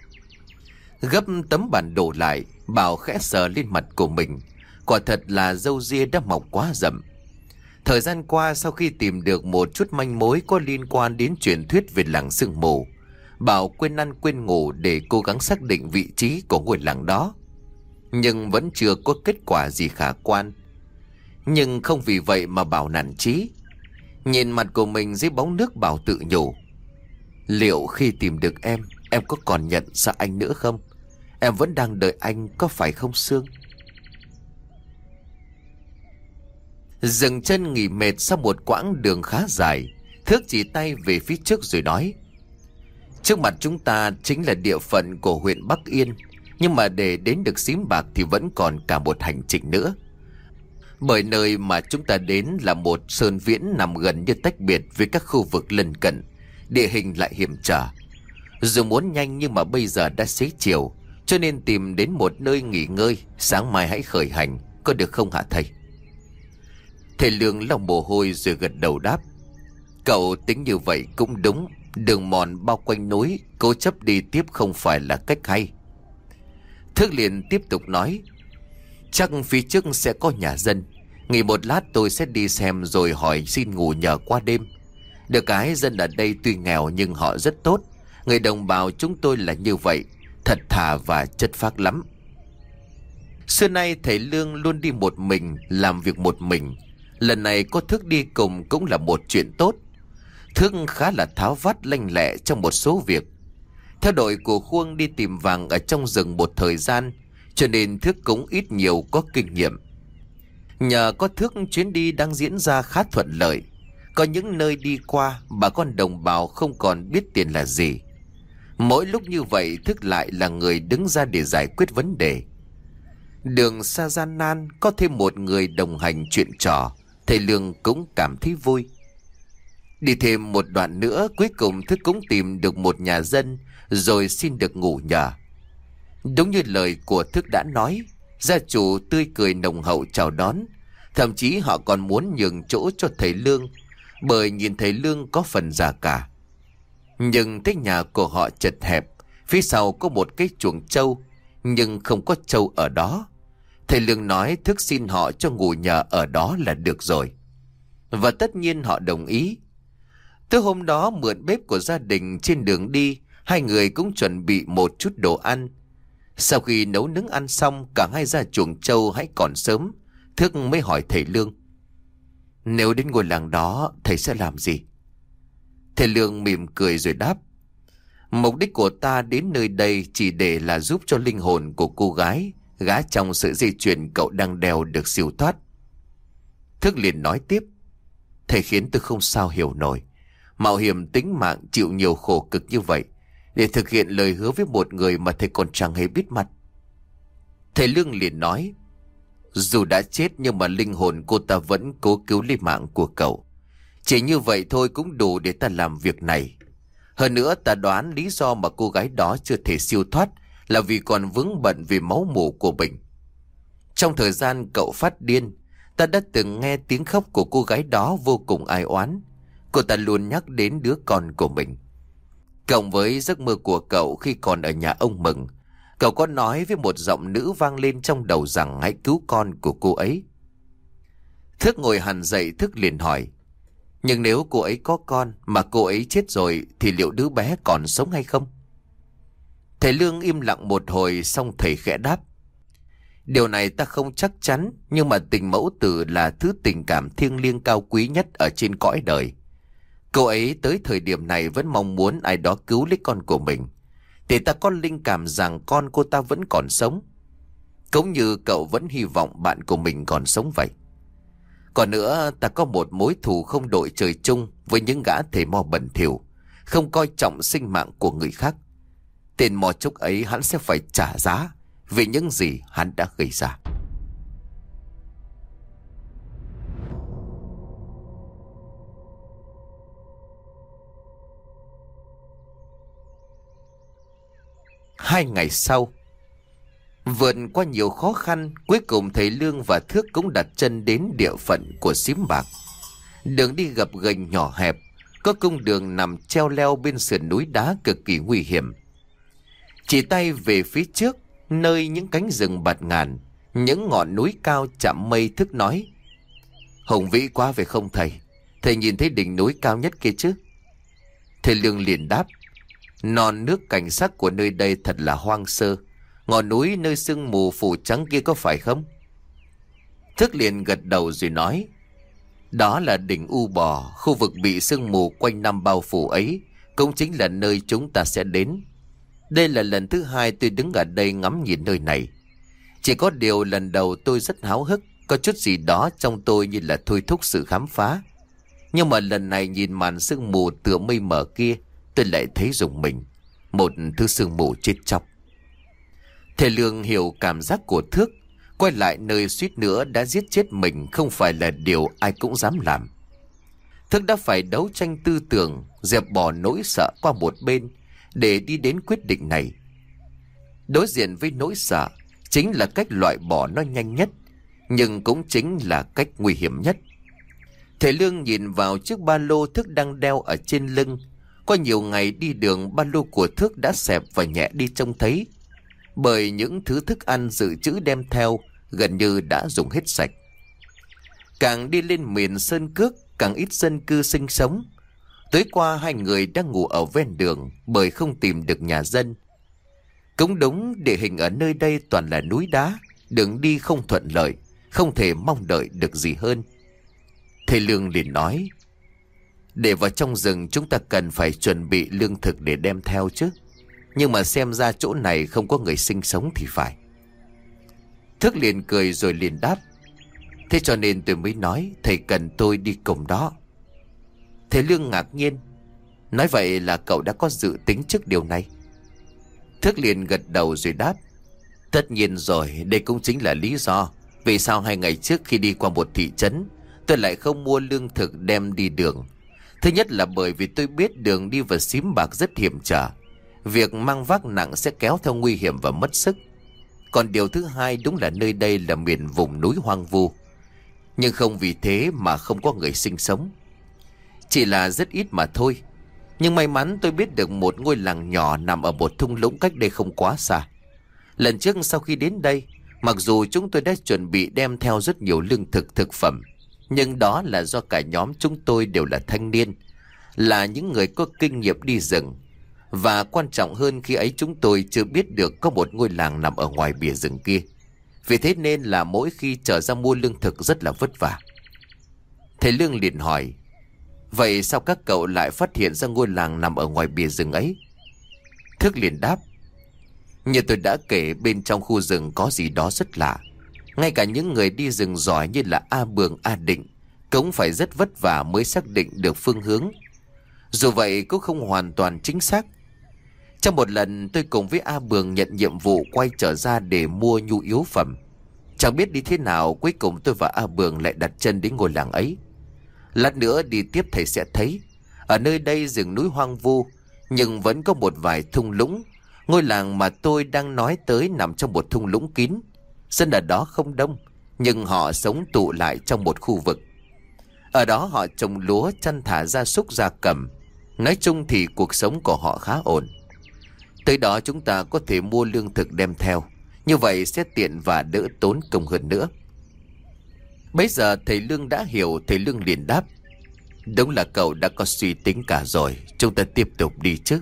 Gấp tấm bản đồ lại, Bảo khẽ sờ lên mặt của mình. Quả thật là râu ria đã mọc quá rậm. Thời gian qua sau khi tìm được một chút manh mối có liên quan đến truyền thuyết về làng sương mù, Bảo quên ăn quên ngủ để cố gắng xác định vị trí của ngôi làng đó. Nhưng vẫn chưa có kết quả gì khả quan. Nhưng không vì vậy mà Bảo nản chí. Nhìn mặt của mình dưới bóng nước, Bảo tự nhủ. Liệu khi tìm được em có còn nhận ra anh nữa không? Em vẫn đang đợi anh có phải không Sương? Dừng chân nghỉ mệt sau một quãng đường khá dài, Thước chỉ tay về phía trước rồi nói. Trước mặt chúng ta chính là địa phận của huyện Bắc Yên, nhưng mà để đến được Xím Bạc thì vẫn còn cả một hành trình nữa. Bởi nơi mà chúng ta đến là một sơn viễn nằm gần như tách biệt với các khu vực lân cận, địa hình lại hiểm trở. Dù muốn nhanh nhưng mà bây giờ đã xế chiều, cho nên tìm đến một nơi nghỉ ngơi, sáng mai hãy khởi hành, có được không hả thầy? Thầy Lương lòng mồ hôi rồi gật đầu đáp. Cậu tính như vậy cũng đúng, đường mòn bao quanh núi, cố chấp đi tiếp không phải là cách hay. Thước liền tiếp tục nói. Chắc phía trước sẽ có nhà dân, nghỉ một lát tôi sẽ đi xem rồi hỏi xin ngủ nhờ qua đêm. Được cái dân ở đây tuy nghèo nhưng họ rất tốt. Người đồng bào chúng tôi là như vậy, thật thà và chất phác lắm. Xưa nay thầy Lương luôn đi một mình, làm việc một mình. Lần này có Thức đi cùng cũng là một chuyện tốt. Thức khá là tháo vát lanh lẹ trong một số việc. Theo đội của Khuông đi tìm vàng ở trong rừng một thời gian, cho nên Thức cũng ít nhiều có kinh nghiệm. Nhờ có Thức, chuyến đi đang diễn ra khá thuận lợi. Có những nơi đi qua, bà con đồng bào không còn biết tiền là gì. Mỗi lúc như vậy, Thức lại là người đứng ra để giải quyết vấn đề. Đường xa gian nan, có thêm một người đồng hành chuyện trò, thầy Lương cũng cảm thấy vui. Đi thêm một đoạn nữa, cuối cùng Thức cũng tìm được một nhà dân, rồi xin được ngủ nhờ. Đúng như lời của Thức đã nói, gia chủ tươi cười nồng hậu chào đón. Thậm chí họ còn muốn nhường chỗ cho thầy Lương, bởi nhìn thầy Lương có phần già cả. Nhưng thấy nhà của họ chật hẹp, phía sau có một cái chuồng trâu, nhưng không có trâu ở đó. Thầy Lương nói Thức xin họ cho ngủ nhờ ở đó là được rồi. Và tất nhiên họ đồng ý. Tới hôm đó mượn bếp của gia đình, trên đường đi, hai người cũng chuẩn bị một chút đồ ăn. Sau khi nấu nướng ăn xong, cả hai ra chuồng trâu hãy còn sớm. Thức mới hỏi thầy Lương: nếu đến ngôi làng đó, thầy sẽ làm gì? Thầy Lương mỉm cười rồi đáp: mục đích của ta đến nơi đây chỉ để là giúp cho linh hồn của cô gái gã trong sợi dây chuyền cậu đang đeo được siêu thoát. Thức liền nói tiếp: thầy khiến tôi không sao hiểu nổi. Mạo hiểm tính mạng, chịu nhiều khổ cực như vậy để thực hiện lời hứa với một người mà thầy còn chẳng hề biết mặt. Thầy Lương liền nói: dù đã chết nhưng mà linh hồn cô ta vẫn cố cứu lấy mạng của cậu. Chỉ như vậy thôi cũng đủ để ta làm việc này. Hơn nữa ta đoán lý do mà cô gái đó chưa thể siêu thoát là vì còn vướng bận vì máu mủ của mình. Trong thời gian cậu phát điên, ta đã từng nghe tiếng khóc của cô gái đó vô cùng ai oán. Cô ta luôn nhắc đến đứa con của mình. Cộng với giấc mơ của cậu khi còn ở nhà ông Mừng, cậu có nói với một giọng nữ vang lên trong đầu rằng hãy cứu con của cô ấy. Thức ngồi hẳn dậy. Thức liền hỏi: nhưng nếu cô ấy có con mà cô ấy chết rồi thì liệu đứa bé còn sống hay không? Thầy Lương im lặng một hồi, xong thầy khẽ đáp: điều này ta không chắc chắn, nhưng mà tình mẫu tử là thứ tình cảm thiêng liêng cao quý nhất ở trên cõi đời. Cô ấy tới thời điểm này vẫn mong muốn ai đó cứu lấy con của mình, thì ta có linh cảm rằng con cô ta vẫn còn sống, cũng như cậu vẫn hy vọng bạn của mình còn sống vậy. Còn nữa, ta có một mối thù không đội trời chung với những gã thầy mo bẩn thỉu, không coi trọng sinh mạng của người khác. Tên mò chốc ấy hắn sẽ phải trả giá vì những gì hắn đã gây ra. Hai ngày sau, vượt qua nhiều khó khăn, cuối cùng thầy Lương và Thước cũng đặt chân đến địa phận của Xím Bạc. Đường đi gập ghềnh nhỏ hẹp, có cung đường nằm treo leo bên sườn núi đá cực kỳ nguy hiểm. Chỉ tay về phía trước, nơi những cánh rừng bạt ngàn, những ngọn núi cao chạm mây, Thức nói: hùng vĩ quá phải không thầy? Thầy nhìn thấy đỉnh núi cao nhất kia chứ? Thầy Lương liền đáp: non nước cảnh sắc của nơi đây thật là hoang sơ. Ngọn núi nơi sương mù phủ trắng kia có phải không? Thức liền gật đầu rồi nói: đó là đỉnh U Bò. Khu vực bị sương mù quanh năm bao phủ ấy cũng chính là nơi chúng ta sẽ đến. Đây là lần thứ hai tôi đứng ở đây ngắm nhìn nơi này. Chỉ có điều lần đầu tôi rất háo hức, có chút gì đó trong tôi như là thôi thúc sự khám phá. Nhưng mà lần này nhìn màn sương mù tựa mây mờ kia, tôi lại thấy rùng mình. Một thứ sương mù chết chóc. Thầy Lương hiểu cảm giác của Thước. Quay lại nơi suýt nữa đã giết chết mình không phải là điều ai cũng dám làm. Thước đã phải đấu tranh tư tưởng, dẹp bỏ nỗi sợ qua một bên để đi đến quyết định này. Đối diện với nỗi sợ chính là cách loại bỏ nó nhanh nhất, nhưng cũng chính là cách nguy hiểm nhất. Thầy Lương nhìn vào chiếc ba lô Thước đang đeo ở trên lưng. Qua nhiều ngày đi đường, ba lô của Thước đã xẹp và nhẹ đi trông thấy, bởi những thứ thức ăn dự trữ đem theo gần như đã dùng hết sạch. Càng đi lên miền sơn cước, càng ít dân cư sinh sống. Tối qua hai người đang ngủ ở ven đường bởi không tìm được nhà dân. Cũng đúng, địa hình ở nơi đây toàn là núi đá, đường đi không thuận lợi, không thể mong đợi được gì hơn. Thầy Lương liền nói: để vào trong rừng chúng ta cần phải chuẩn bị lương thực để đem theo chứ. Nhưng mà xem ra chỗ này không có người sinh sống thì phải. Thức liền cười rồi liền đáp: thế cho nên tôi mới nói thầy cần tôi đi cùng đó. Thầy Lương ngạc nhiên: nói vậy là cậu đã có dự tính trước điều này? Thức liền gật đầu rồi đáp: tất nhiên rồi, đây cũng chính là lý do vì sao 2 ngày trước khi đi qua một thị trấn, tôi lại không mua lương thực đem đi đường. Thứ nhất là bởi vì tôi biết đường đi vào Xím Bạc rất hiểm trở, việc mang vác nặng sẽ kéo theo nguy hiểm và mất sức. Còn điều thứ hai đúng là nơi đây là miền vùng núi hoang vu, nhưng không vì thế mà không có người sinh sống. Chỉ là rất ít mà thôi. Nhưng may mắn tôi biết được một ngôi làng nhỏ nằm ở một thung lũng cách đây không quá xa. Lần trước sau khi đến đây, mặc dù chúng tôi đã chuẩn bị đem theo rất nhiều lương thực thực phẩm, nhưng đó là do cả nhóm chúng tôi đều là thanh niên, là những người có kinh nghiệm đi rừng. Và quan trọng hơn, khi ấy chúng tôi chưa biết được có một ngôi làng nằm ở ngoài bìa rừng kia. Vì thế nên là mỗi khi trở ra mua lương thực rất là vất vả. Thầy Lương liền hỏi: vậy sao các cậu lại phát hiện ra ngôi làng nằm ở ngoài bìa rừng ấy? Thức liền đáp: như tôi đã kể, bên trong khu rừng có gì đó rất lạ. Ngay cả những người đi rừng giỏi như là A Bường, A Định cũng phải rất vất vả mới xác định được phương hướng. Dù vậy cũng không hoàn toàn chính xác. Trong một lần tôi cùng với A Bường nhận nhiệm vụ quay trở ra để mua nhu yếu phẩm. Chẳng biết đi thế nào, cuối cùng tôi và A Bường lại đặt chân đến ngôi làng ấy. Lát nữa đi tiếp thầy sẽ thấy, ở nơi đây rừng núi hoang vu, nhưng vẫn có một vài thung lũng. Ngôi làng mà tôi đang nói tới nằm trong một thung lũng kín. Dân ở đó không đông, nhưng họ sống tụ lại trong một khu vực. Ở đó họ trồng lúa, chăn thả gia súc gia cầm. Nói chung thì cuộc sống của họ khá ổn. Tới đó chúng ta có thể mua lương thực đem theo, như vậy sẽ tiện và đỡ tốn công hơn nữa. Bấy giờ thầy Lương đã hiểu. Thầy Lương liền đáp: đúng là cậu đã có suy tính cả rồi, chúng ta tiếp tục đi chứ.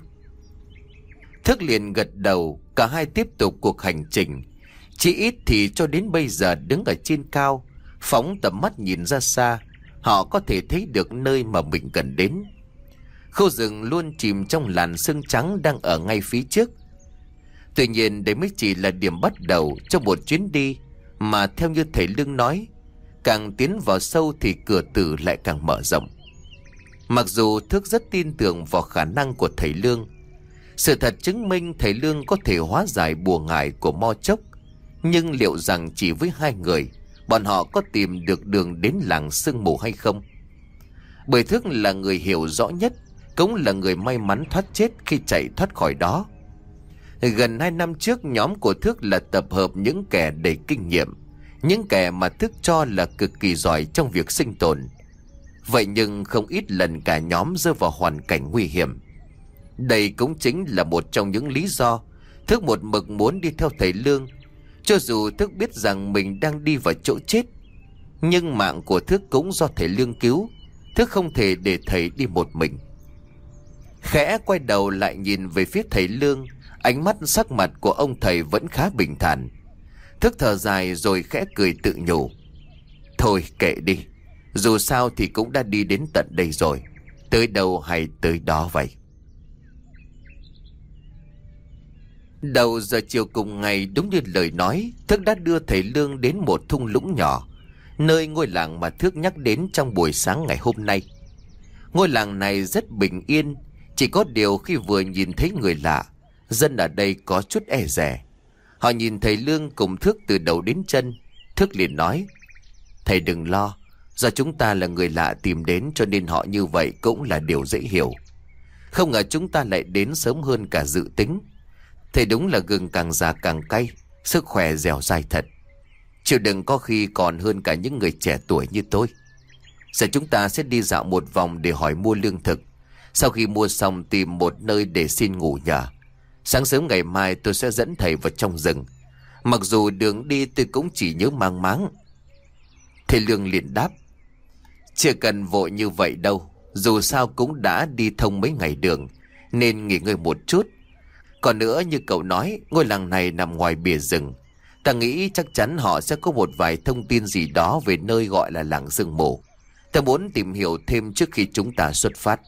Thức liền gật đầu. Cả hai tiếp tục cuộc hành trình. Chỉ ít thì cho đến bây giờ, đứng ở trên cao, phóng tầm mắt nhìn ra xa, họ có thể thấy được nơi mà mình cần đến. Khu rừng luôn chìm trong làn sương trắng đang ở ngay phía trước. Tuy nhiên đây mới chỉ là điểm bắt đầu cho một chuyến đi mà, theo như thầy Lương nói, càng tiến vào sâu thì cửa tử lại càng mở rộng. Mặc dù Thức rất tin tưởng vào khả năng của thầy Lương, sự thật chứng minh thầy Lương có thể hóa giải bùa ngải của Mo Chốc, nhưng liệu rằng chỉ với 2 người, bọn họ có tìm được đường đến làng sương mù hay không? Bởi Thức là người hiểu rõ nhất, cũng là người may mắn thoát chết khi chạy thoát khỏi đó. Gần 2 năm trước, nhóm của Thức là tập hợp những kẻ đầy kinh nghiệm, những kẻ mà Thức cho là cực kỳ giỏi trong việc sinh tồn. Vậy nhưng không ít lần cả nhóm rơi vào hoàn cảnh nguy hiểm. Đây cũng chính là một trong những lý do Thức một mực muốn đi theo thầy Lương. Cho dù Thức biết rằng mình đang đi vào chỗ chết, nhưng mạng của Thức cũng do thầy Lương cứu. Thức không thể để thầy đi một mình. Khẽ quay đầu lại nhìn về phía thầy Lương, ánh mắt sắc mặt của ông thầy vẫn khá bình thản. Thức thở dài rồi khẽ cười tự nhủ: thôi kệ đi, dù sao thì cũng đã đi đến tận đây rồi, tới đâu hay tới đó vậy. Đầu giờ chiều cùng ngày, đúng như lời nói, Thức đã đưa thầy Lương đến một thung lũng nhỏ, nơi ngôi làng mà Thức nhắc đến trong buổi sáng ngày hôm nay. Ngôi làng này rất bình yên, chỉ có điều khi vừa nhìn thấy người lạ, dân ở đây có chút e dè. Họ nhìn thầy Lương cùng Thức từ đầu đến chân. Thức liền nói: thầy đừng lo, do chúng ta là người lạ tìm đến cho nên họ như vậy cũng là điều dễ hiểu. Không ngờ chúng ta lại đến sớm hơn cả dự tính. Thầy đúng là gừng càng già càng cay, sức khỏe dẻo dai thật. Chịu đựng có khi còn hơn cả những người trẻ tuổi như tôi. Giờ chúng ta sẽ đi dạo một vòng để hỏi mua lương thực. Sau khi mua xong tìm một nơi để xin ngủ nhờ. Sáng sớm ngày mai tôi sẽ dẫn thầy vào trong rừng. Mặc dù đường đi tôi cũng chỉ nhớ mang máng. Thầy Lương liền đáp: chưa cần vội như vậy đâu, dù sao cũng đã đi thông mấy ngày đường, nên nghỉ ngơi một chút. Còn nữa, như cậu nói, ngôi làng này nằm ngoài bìa rừng. Ta nghĩ chắc chắn họ sẽ có một vài thông tin gì đó về nơi gọi là làng sương mù. Ta muốn tìm hiểu thêm trước khi chúng ta xuất phát.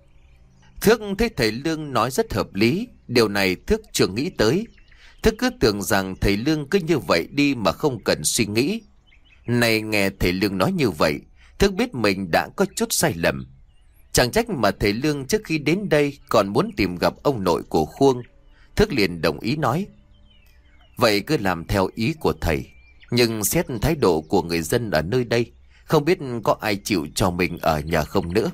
Thước thấy thầy Lương nói rất hợp lý. Điều này Thước chưa nghĩ tới. Thước cứ tưởng rằng thầy Lương cứ như vậy đi mà không cần suy nghĩ. Này nghe thầy Lương nói như vậy, Thước biết mình đã có chút sai lầm. Chẳng trách mà thầy Lương trước khi đến đây còn muốn tìm gặp ông nội của Khuông. Thước liền đồng ý nói: vậy cứ làm theo ý của thầy. Nhưng xét thái độ của người dân ở nơi đây, không biết có ai chịu cho mình ở nhờ không nữa.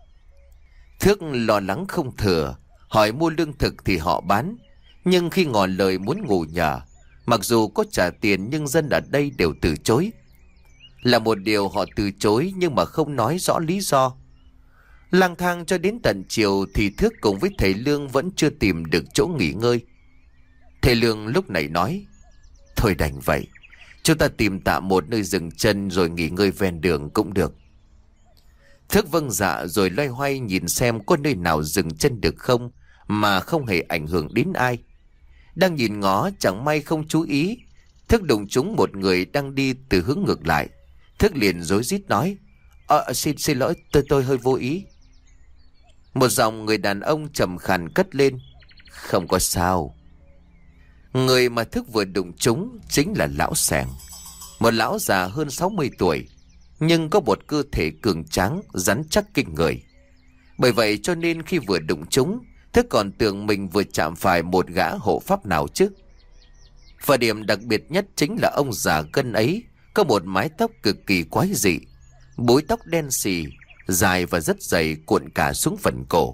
Thước lo lắng không thừa, hỏi mua lương thực thì họ bán. Nhưng khi ngỏ lời muốn ngủ nhờ, mặc dù có trả tiền nhưng dân ở đây đều từ chối. Là một điều họ từ chối nhưng mà không nói rõ lý do. Lang thang cho đến tận chiều thì Thước cùng với thầy Lương vẫn chưa tìm được chỗ nghỉ ngơi. Thầy Lương lúc này nói: thôi đành vậy, chúng ta tìm tạm một nơi dừng chân rồi nghỉ ngơi ven đường cũng được. Thước vâng dạ rồi loay hoay nhìn xem có nơi nào dừng chân được không mà không hề ảnh hưởng đến ai. Đang nhìn ngó chẳng may không chú ý, Thước đụng trúng một người đang đi từ hướng ngược lại. Thước liền rối rít nói: xin lỗi, tôi hơi vô ý. Một giọng người đàn ông trầm khàn cất lên: không có sao. Người mà Thước vừa đụng trúng chính là lão Sẻng, một lão già hơn 60 tuổi, nhưng có một cơ thể cường tráng, rắn chắc kinh người. Bởi vậy cho nên khi vừa đụng trúng, Thước còn tưởng mình vừa chạm phải một gã hộ pháp nào chứ. Và điểm đặc biệt nhất chính là ông già cân ấy có một mái tóc cực kỳ quái dị, búi tóc đen xì, dài và rất dày cuộn cả xuống phần cổ.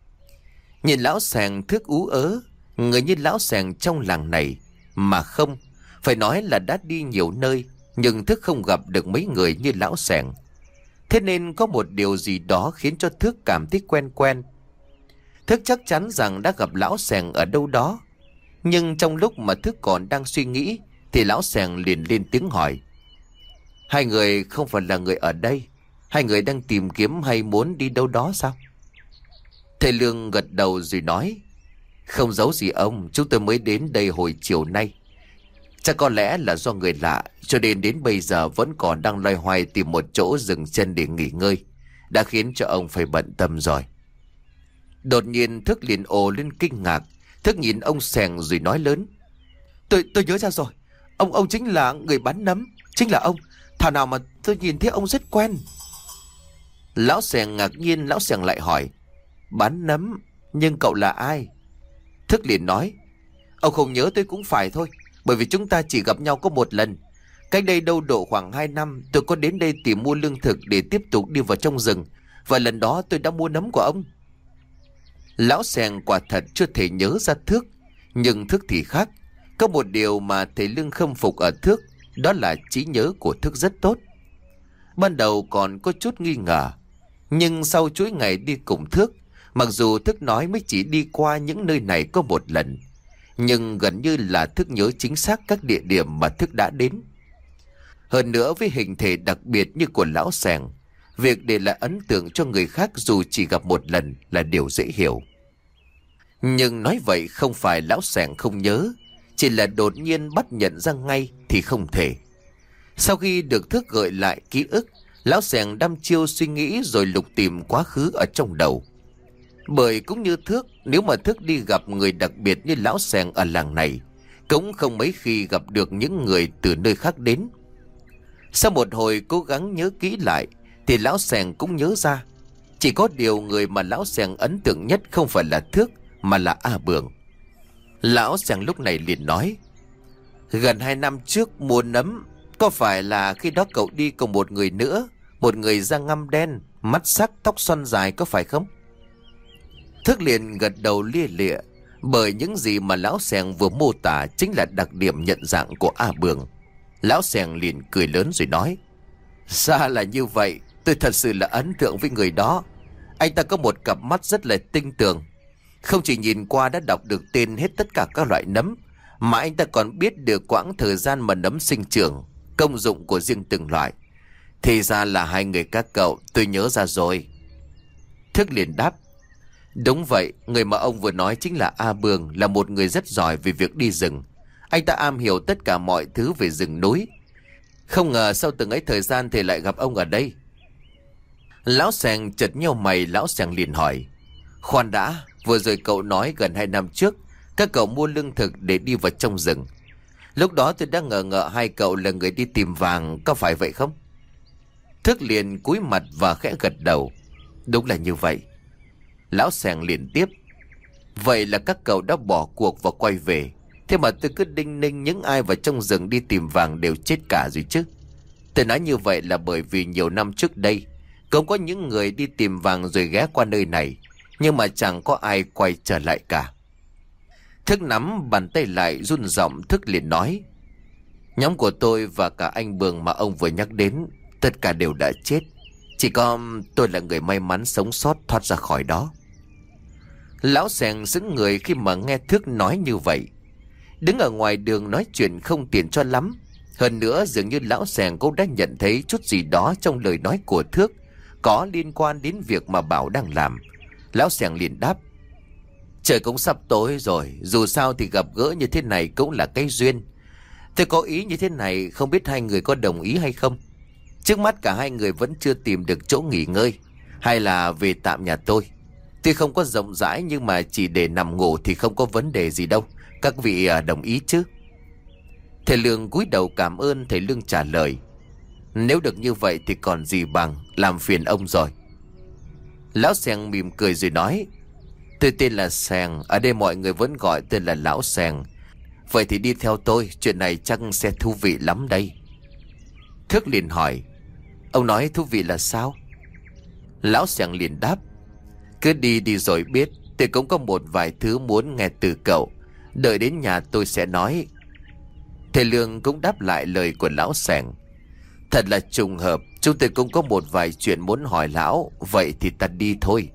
Nhìn lão Sẻng, Thước ú ớ, người như lão Sẻng trong làng này mà không, phải nói là đã đi nhiều nơi, nhưng Thước không gặp được mấy người như lão Sẻng. Thế nên có một điều gì đó khiến cho Thước cảm thấy quen quen. Thước chắc chắn rằng đã gặp lão Sẻng ở đâu đó. Nhưng trong lúc mà Thước còn đang suy nghĩ thì lão Sẻng liền lên tiếng hỏi: hai người không phải là người ở đây? Hai người đang tìm kiếm hay muốn đi đâu đó sao? Thầy Lương gật đầu rồi nói: không giấu gì ông, chúng tôi mới đến đây hồi chiều nay. Chắc có lẽ là do người lạ cho nên đến bây giờ vẫn còn đang loay hoay tìm một chỗ dừng chân để nghỉ ngơi, đã khiến cho ông phải bận tâm rồi. Đột nhiên Thước liền ồ lên kinh ngạc. Thước nhìn ông Sẻng rồi nói lớn: Tôi nhớ ra rồi. Ông chính là người bán nấm. Chính là ông. Thảo nào mà tôi nhìn thấy ông rất quen. Lão Sẻng ngạc nhiên. Lão Sẻng lại hỏi: bán nấm? Nhưng cậu là ai? Thước liền nói: ông không nhớ tôi cũng phải thôi, bởi vì chúng ta chỉ gặp nhau có một lần. Cách đây đâu độ khoảng 2 năm, tôi có đến đây tìm mua lương thực để tiếp tục đi vào trong rừng. Và lần đó tôi đã mua nấm của ông. Lão Sẻng quả thật chưa thể nhớ ra Thước. Nhưng Thước thì khác. Có một điều mà thầy Lương khâm phục ở Thước, đó là trí nhớ của Thước rất tốt. Ban đầu còn có chút nghi ngờ, nhưng sau chuỗi ngày đi cùng Thước, mặc dù Thước nói mới chỉ đi qua những nơi này có một lần, nhưng gần như là Thước nhớ chính xác các địa điểm mà Thước đã đến. Hơn nữa với hình thể đặc biệt như của lão Sẻng, việc để lại ấn tượng cho người khác dù chỉ gặp một lần là điều dễ hiểu. Nhưng nói vậy không phải lão Sẻng không nhớ, chỉ là đột nhiên bắt nhận ra ngay thì không thể. Sau khi được Thước gợi lại ký ức, lão Sẻng đăm chiêu suy nghĩ rồi lục tìm quá khứ ở trong đầu. Bởi cũng như Thước, nếu mà Thước đi gặp người đặc biệt như lão Sẻng ở làng này, cũng không mấy khi gặp được những người từ nơi khác đến. Sau một hồi cố gắng nhớ kỹ lại thì lão Sẻng cũng nhớ ra. Chỉ có điều người mà lão Sẻng ấn tượng nhất không phải là Thước mà là A Bường. Lão Sẻng lúc này liền nói: gần 2 năm trước mua nấm, có phải là khi đó cậu đi cùng một người nữa, một người da ngăm đen, mắt sắc, tóc xoăn dài, có phải không? Thước liền gật đầu lia lịa, bởi những gì mà lão Sẻng vừa mô tả chính là đặc điểm nhận dạng của A Bường. Lão Sẻng liền cười lớn rồi nói: ra là như vậy, tôi thật sự là ấn tượng với người đó. Anh ta có một cặp mắt rất là tinh tường, không chỉ nhìn qua đã đọc được tên hết tất cả các loại nấm, mà anh ta còn biết được quãng thời gian mà nấm sinh trưởng, công dụng của riêng từng loại. Thì ra là hai người các cậu, tôi nhớ ra rồi. Thước liền đáp: đúng vậy, người mà ông vừa nói chính là A Bường, là một người rất giỏi về việc đi rừng. Anh ta am hiểu tất cả mọi thứ về rừng núi. Không ngờ sau từng ấy thời gian thì lại gặp ông ở đây. Lão Seng chợt nhíu mày. Lão Seng liền hỏi: Khoan đã, vừa rồi cậu nói gần 2 năm trước các cậu mua lương thực để đi vào trong rừng. Lúc đó tôi đã ngờ ngợ hai cậu là người đi tìm vàng, có phải vậy không? Thước liền cúi mặt và khẽ gật đầu. Đúng là như vậy. Lão Seng liền tiếp: Vậy là các cậu đã bỏ cuộc và quay về. Thế mà tôi cứ đinh ninh những ai vào trong rừng đi tìm vàng đều chết cả rồi chứ. Tôi nói như vậy là bởi vì nhiều năm trước đây cũng có những người đi tìm vàng rồi ghé qua nơi này, nhưng mà chẳng có ai quay trở lại cả. Thức nắm bàn tay lại run giọng. Thức liền nói: Nhóm của tôi và cả anh Bường mà ông vừa nhắc đến, tất cả đều đã chết. Chỉ có tôi là người may mắn sống sót thoát ra khỏi đó. Lão Seng sững người khi mà nghe Thước nói như vậy. Đứng ở ngoài đường nói chuyện không tiện cho lắm. Hơn nữa dường như lão Seng cũng đã nhận thấy chút gì đó trong lời nói của Thước có liên quan đến việc mà Bảo đang làm. Lão Seng liền đáp: Trời cũng sắp tối rồi, dù sao thì gặp gỡ như thế này cũng là cái duyên. Tôi có ý như thế này, không biết hai người có đồng ý hay không? Trước mắt cả hai người vẫn chưa tìm được chỗ nghỉ ngơi, hay là về tạm nhà tôi. Tuy không có rộng rãi nhưng mà chỉ để nằm ngủ thì không có vấn đề gì đâu. Các vị đồng ý chứ? Thầy Lương cúi đầu cảm ơn. Thầy Lương trả lời: Nếu được như vậy thì còn gì bằng, làm phiền ông rồi. Lão Seng mỉm cười rồi nói: Tôi tên là Seng, ở đây mọi người vẫn gọi tôi là Lão Seng. Vậy thì đi theo tôi, chuyện này chắc sẽ thú vị lắm đây. Thước liền hỏi: Ông nói thú vị là sao? Lão Seng liền đáp: Cứ đi đi rồi biết. Tôi cũng có một vài thứ muốn nghe từ cậu. Đợi đến nhà tôi sẽ nói. Thầy Lương cũng đáp lại lời của Lão Seng: Thật là trùng hợp, chúng tôi cũng có một vài chuyện muốn hỏi lão. Vậy thì ta đi thôi.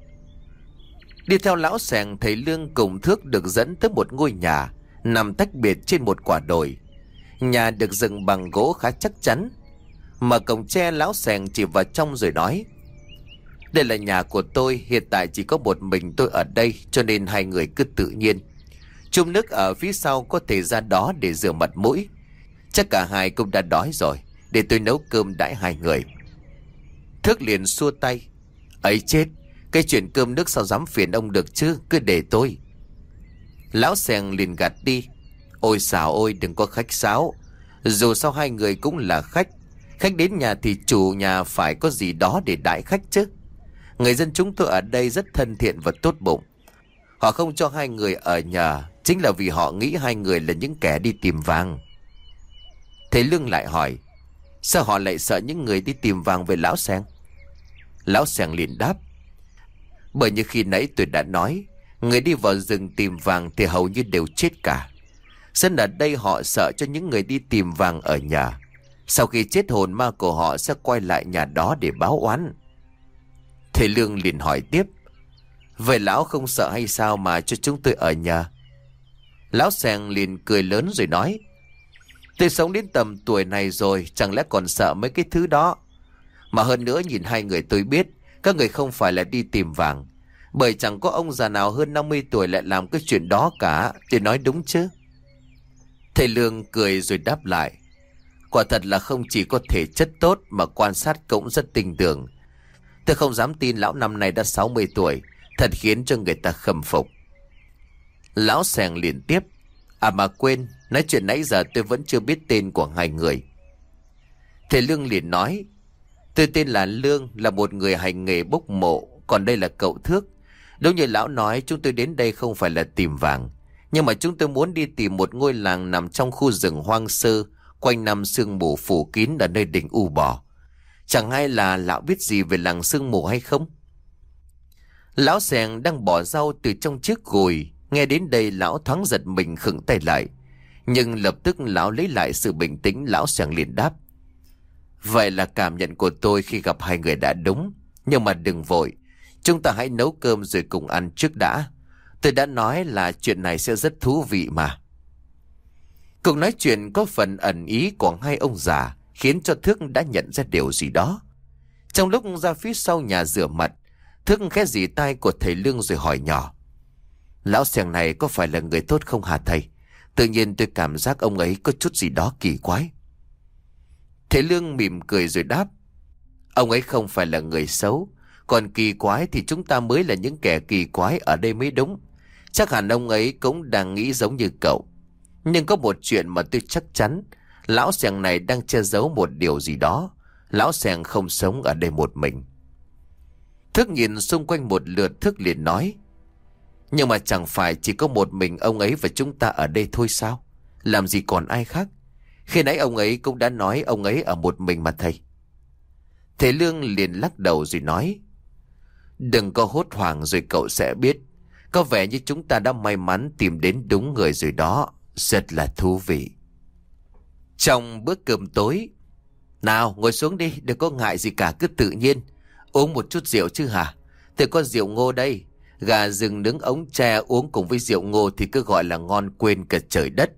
Đi theo Lão Seng, thầy Lương cùng Thước được dẫn tới một ngôi nhà nằm tách biệt trên một quả đồi. Nhà được dựng bằng gỗ khá chắc chắn. Mở cổng tre, Lão Seng chỉ vào trong rồi nói: Đây là nhà của tôi, hiện tại chỉ có một mình tôi ở đây, cho nên hai người cứ tự nhiên. Chum nước ở phía sau có thể ra đó để rửa mặt mũi. Chắc cả hai cũng đã đói rồi, để tôi nấu cơm đãi hai người. Thước liền xua tay: Ấy chết, cái chuyện cơm nước sao dám phiền ông được chứ, cứ để tôi. Lão Seng liền gạt đi: Ôi xào ôi, đừng có khách sáo. Dù sao hai người cũng là khách. Khách đến nhà thì chủ nhà phải có gì đó để đãi khách chứ. Người dân chúng tôi ở đây rất thân thiện và tốt bụng. Họ không cho hai người ở nhà chính là vì họ nghĩ hai người là những kẻ đi tìm vàng. Thầy Lương lại hỏi: Sao họ lại sợ những người đi tìm vàng về Lão Seng? Lão Seng liền đáp: Bởi như khi nãy tôi đã nói, người đi vào rừng tìm vàng thì hầu như đều chết cả. Dân ở đây họ sợ cho những người đi tìm vàng ở nhà. Sau khi chết hồn ma của họ sẽ quay lại nhà đó để báo oán. Thầy Lương liền hỏi tiếp: Vậy lão không sợ hay sao mà cho chúng tôi ở nhà? Lão Seng liền cười lớn rồi nói: Tôi sống đến tầm tuổi này rồi, chẳng lẽ còn sợ mấy cái thứ đó. Mà hơn nữa nhìn hai người tôi biết, các người không phải là đi tìm vàng. Bởi chẳng có ông già nào hơn 50 tuổi lại làm cái chuyện đó cả. Tôi nói đúng chứ? Thầy Lương cười rồi đáp lại: Quả thật là không chỉ có thể chất tốt mà quan sát cũng rất tinh tường. Tôi không dám tin lão năm nay đã 60 tuổi, thật khiến cho người ta khâm phục. Lão Seng liền tiếp: À mà quên, nói chuyện nãy giờ tôi vẫn chưa biết tên của hai người. Thầy Lương liền nói: Tôi tên là Lương, là một người hành nghề bốc mộ. Còn đây là cậu Thước. Đúng như lão nói, chúng tôi đến đây không phải là tìm vàng, nhưng mà chúng tôi muốn đi tìm một ngôi làng nằm trong khu rừng hoang sơ, quanh năm sương mù phủ kín ở nơi đỉnh U Bò. Chẳng hay là lão biết gì về làng sương mù hay không? Lão Seng đang bỏ rau từ trong chiếc gùi. Nghe đến đây lão thoáng giật mình, khựng tay lại. Nhưng lập tức lão lấy lại sự bình tĩnh. Lão Seng liền đáp: Vậy là cảm nhận của tôi khi gặp hai người đã đúng. Nhưng mà đừng vội, chúng ta hãy nấu cơm rồi cùng ăn trước đã. Tôi đã nói là chuyện này sẽ rất thú vị mà. Cuộc nói chuyện có phần ẩn ý của hai ông già khiến cho Thước đã nhận ra điều gì đó. Trong lúc ra phía sau nhà rửa mặt, Thước khẽ rỉ tai của thầy Lương rồi hỏi nhỏ: Lão Seng này có phải là người tốt không hả thầy? Tự nhiên tôi cảm giác ông ấy có chút gì đó kỳ quái. Thế Lương mỉm cười rồi đáp: Ông ấy không phải là người xấu. Còn kỳ quái thì chúng ta mới là những kẻ kỳ quái ở đây mới đúng. Chắc hẳn ông ấy cũng đang nghĩ giống như cậu. Nhưng có một chuyện mà tôi chắc chắn: lão Seng này đang che giấu một điều gì đó. Lão Seng không sống ở đây một mình. Thức nhìn xung quanh một lượt, Thức liền nói: Nhưng mà chẳng phải chỉ có một mình ông ấy và chúng ta ở đây thôi sao? Làm gì còn ai khác? Khi nãy ông ấy cũng đã nói ông ấy ở một mình mà thầy. Thầy Lương liền lắc đầu rồi nói: Đừng có hốt hoảng rồi cậu sẽ biết. Có vẻ như chúng ta đã may mắn tìm đến đúng người rồi đó. Rất là thú vị. Trong bữa cơm tối: Nào ngồi xuống đi, đừng có ngại gì cả, cứ tự nhiên. Uống một chút rượu chứ hả? Tôi có rượu ngô đây. Gà rừng nướng ống tre uống cùng với rượu ngô thì cứ gọi là ngon quên cả trời đất.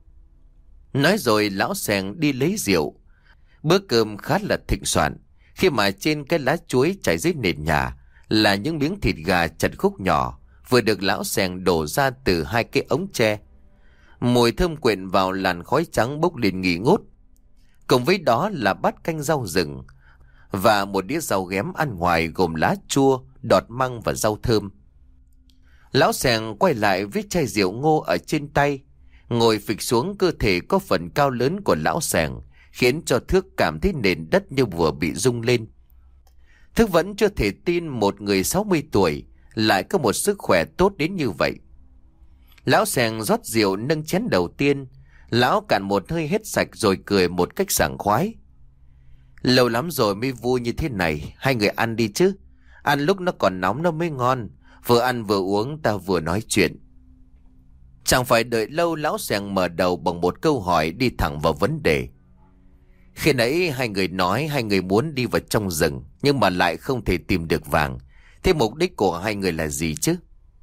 Nói rồi lão Seng đi lấy rượu. Bữa cơm khá là thịnh soạn, khi mà trên cái lá chuối trải dưới nền nhà là những miếng thịt gà chặt khúc nhỏ, vừa được lão Seng đổ ra từ hai cái ống tre. Mùi thơm quyện vào làn khói trắng bốc lên nghi ngút. Cùng với đó là bát canh rau rừng và một đĩa rau ghém ăn ngoài gồm lá chua, đọt măng và rau thơm. Lão Seng quay lại với chai rượu ngô ở trên tay, ngồi phịch xuống. Cơ thể có phần cao lớn của lão Seng khiến cho Thước cảm thấy nền đất như vừa bị rung lên. Thước vẫn chưa thể tin một người 60 tuổi lại có một sức khỏe tốt đến như vậy. Lão Seng rót rượu nâng chén đầu tiên. Lão cạn một hơi hết sạch rồi cười một cách sảng khoái: Lâu lắm rồi mới vui như thế này, hai người ăn đi chứ. Ăn lúc nó còn nóng nó mới ngon. Vừa ăn vừa uống ta vừa nói chuyện. Chẳng phải đợi lâu, lão Seng mở đầu bằng một câu hỏi đi thẳng vào vấn đề. Khi nãy hai người nói hai người muốn đi vào trong rừng nhưng mà lại không thể tìm được vàng. Thế mục đích của hai người là gì chứ?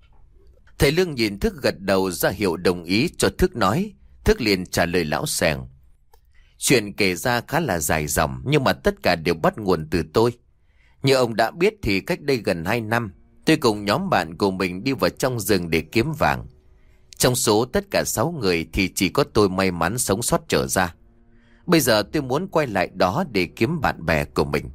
Thầy Lương nhìn Thức gật đầu ra hiệu đồng ý cho Thức nói. Thức liền trả lời lão Seng: Chuyện kể ra khá là dài dòng, nhưng mà tất cả đều bắt nguồn từ tôi. Như ông đã biết thì cách đây gần 2 năm, tôi cùng nhóm bạn của mình đi vào trong rừng để kiếm vàng. Trong số tất cả 6 người thì chỉ có tôi may mắn sống sót trở ra. Bây giờ tôi muốn quay lại đó để kiếm bạn bè của mình.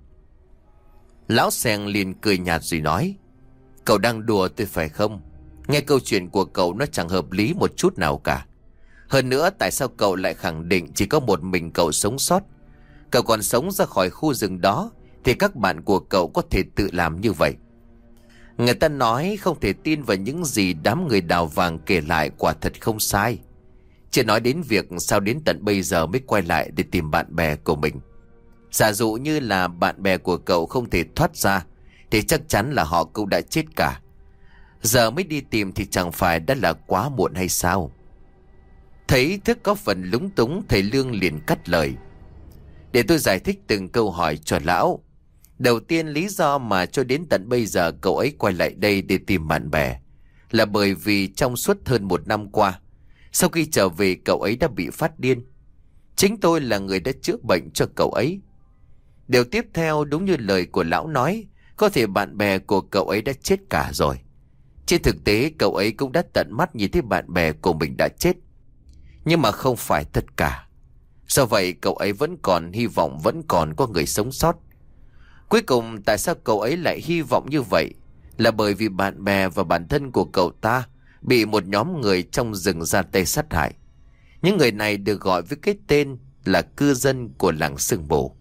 Lão Seng liền cười nhạt rồi nói: Cậu đang đùa tôi phải không? Nghe câu chuyện của cậu nó chẳng hợp lý một chút nào cả. Hơn nữa, tại sao cậu lại khẳng định chỉ có một mình cậu sống sót? Cậu còn sống ra khỏi khu rừng đó thì các bạn của cậu có thể tự làm như vậy. Người ta nói không thể tin vào những gì đám người đào vàng kể lại, quả thật không sai. Chưa nói đến việc sao đến tận bây giờ mới quay lại để tìm bạn bè của mình. Giả dụ như là bạn bè của cậu không thể thoát ra thì chắc chắn là họ cũng đã chết cả. Giờ mới đi tìm thì chẳng phải đã là quá muộn hay sao? Thấy Thức có phần lúng túng, thầy Lương liền cắt lời: Để tôi giải thích từng câu hỏi cho lão. Đầu tiên, lý do mà cho đến tận bây giờ cậu ấy quay lại đây để tìm bạn bè là bởi vì trong suốt hơn 1 năm qua, sau khi trở về cậu ấy đã bị phát điên. Chính tôi là người đã chữa bệnh cho cậu ấy. Điều tiếp theo, đúng như lời của lão nói, có thể bạn bè của cậu ấy đã chết cả rồi. Trên thực tế cậu ấy cũng đã tận mắt nhìn thấy bạn bè của mình đã chết. Nhưng mà không phải tất cả. Do vậy cậu ấy vẫn còn hy vọng vẫn còn có người sống sót. Cuối cùng tại sao cậu ấy lại hy vọng như vậy? Là bởi vì bạn bè và bản thân của cậu ta bị một nhóm người trong rừng ra tay sát hại. Những người này được gọi với cái tên là cư dân của làng Sương Mù.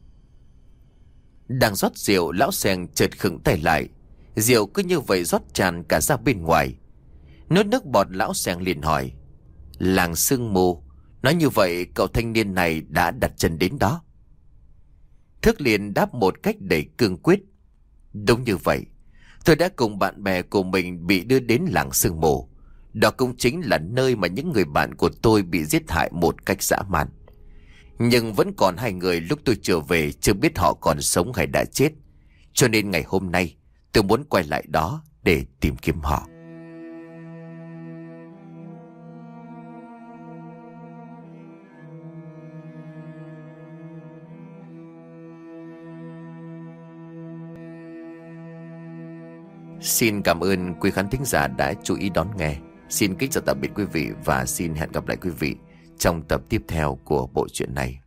Đang rót rượu, lão Seng chợt khựng tay lại. Rượu cứ như vậy rót tràn cả ra bên ngoài. Nuốt nước bọt, lão Seng liền hỏi: Làng Sương Mù? Nói như vậy cậu thanh niên này đã đặt chân đến đó? Thức liền đáp một cách đầy cương quyết: Đúng như vậy. Tôi đã cùng bạn bè của mình bị đưa đến làng Sương Mù. Đó cũng chính là nơi mà những người bạn của tôi bị giết hại một cách dã man. Nhưng vẫn còn 2 người lúc tôi trở về chưa biết họ còn sống hay đã chết. Cho nên ngày hôm nay tôi muốn quay lại đó để tìm kiếm họ. Xin cảm ơn quý khán thính giả đã chú ý đón nghe. Xin kính chào tạm biệt quý vị và xin hẹn gặp lại quý vị trong tập tiếp theo của bộ truyện này.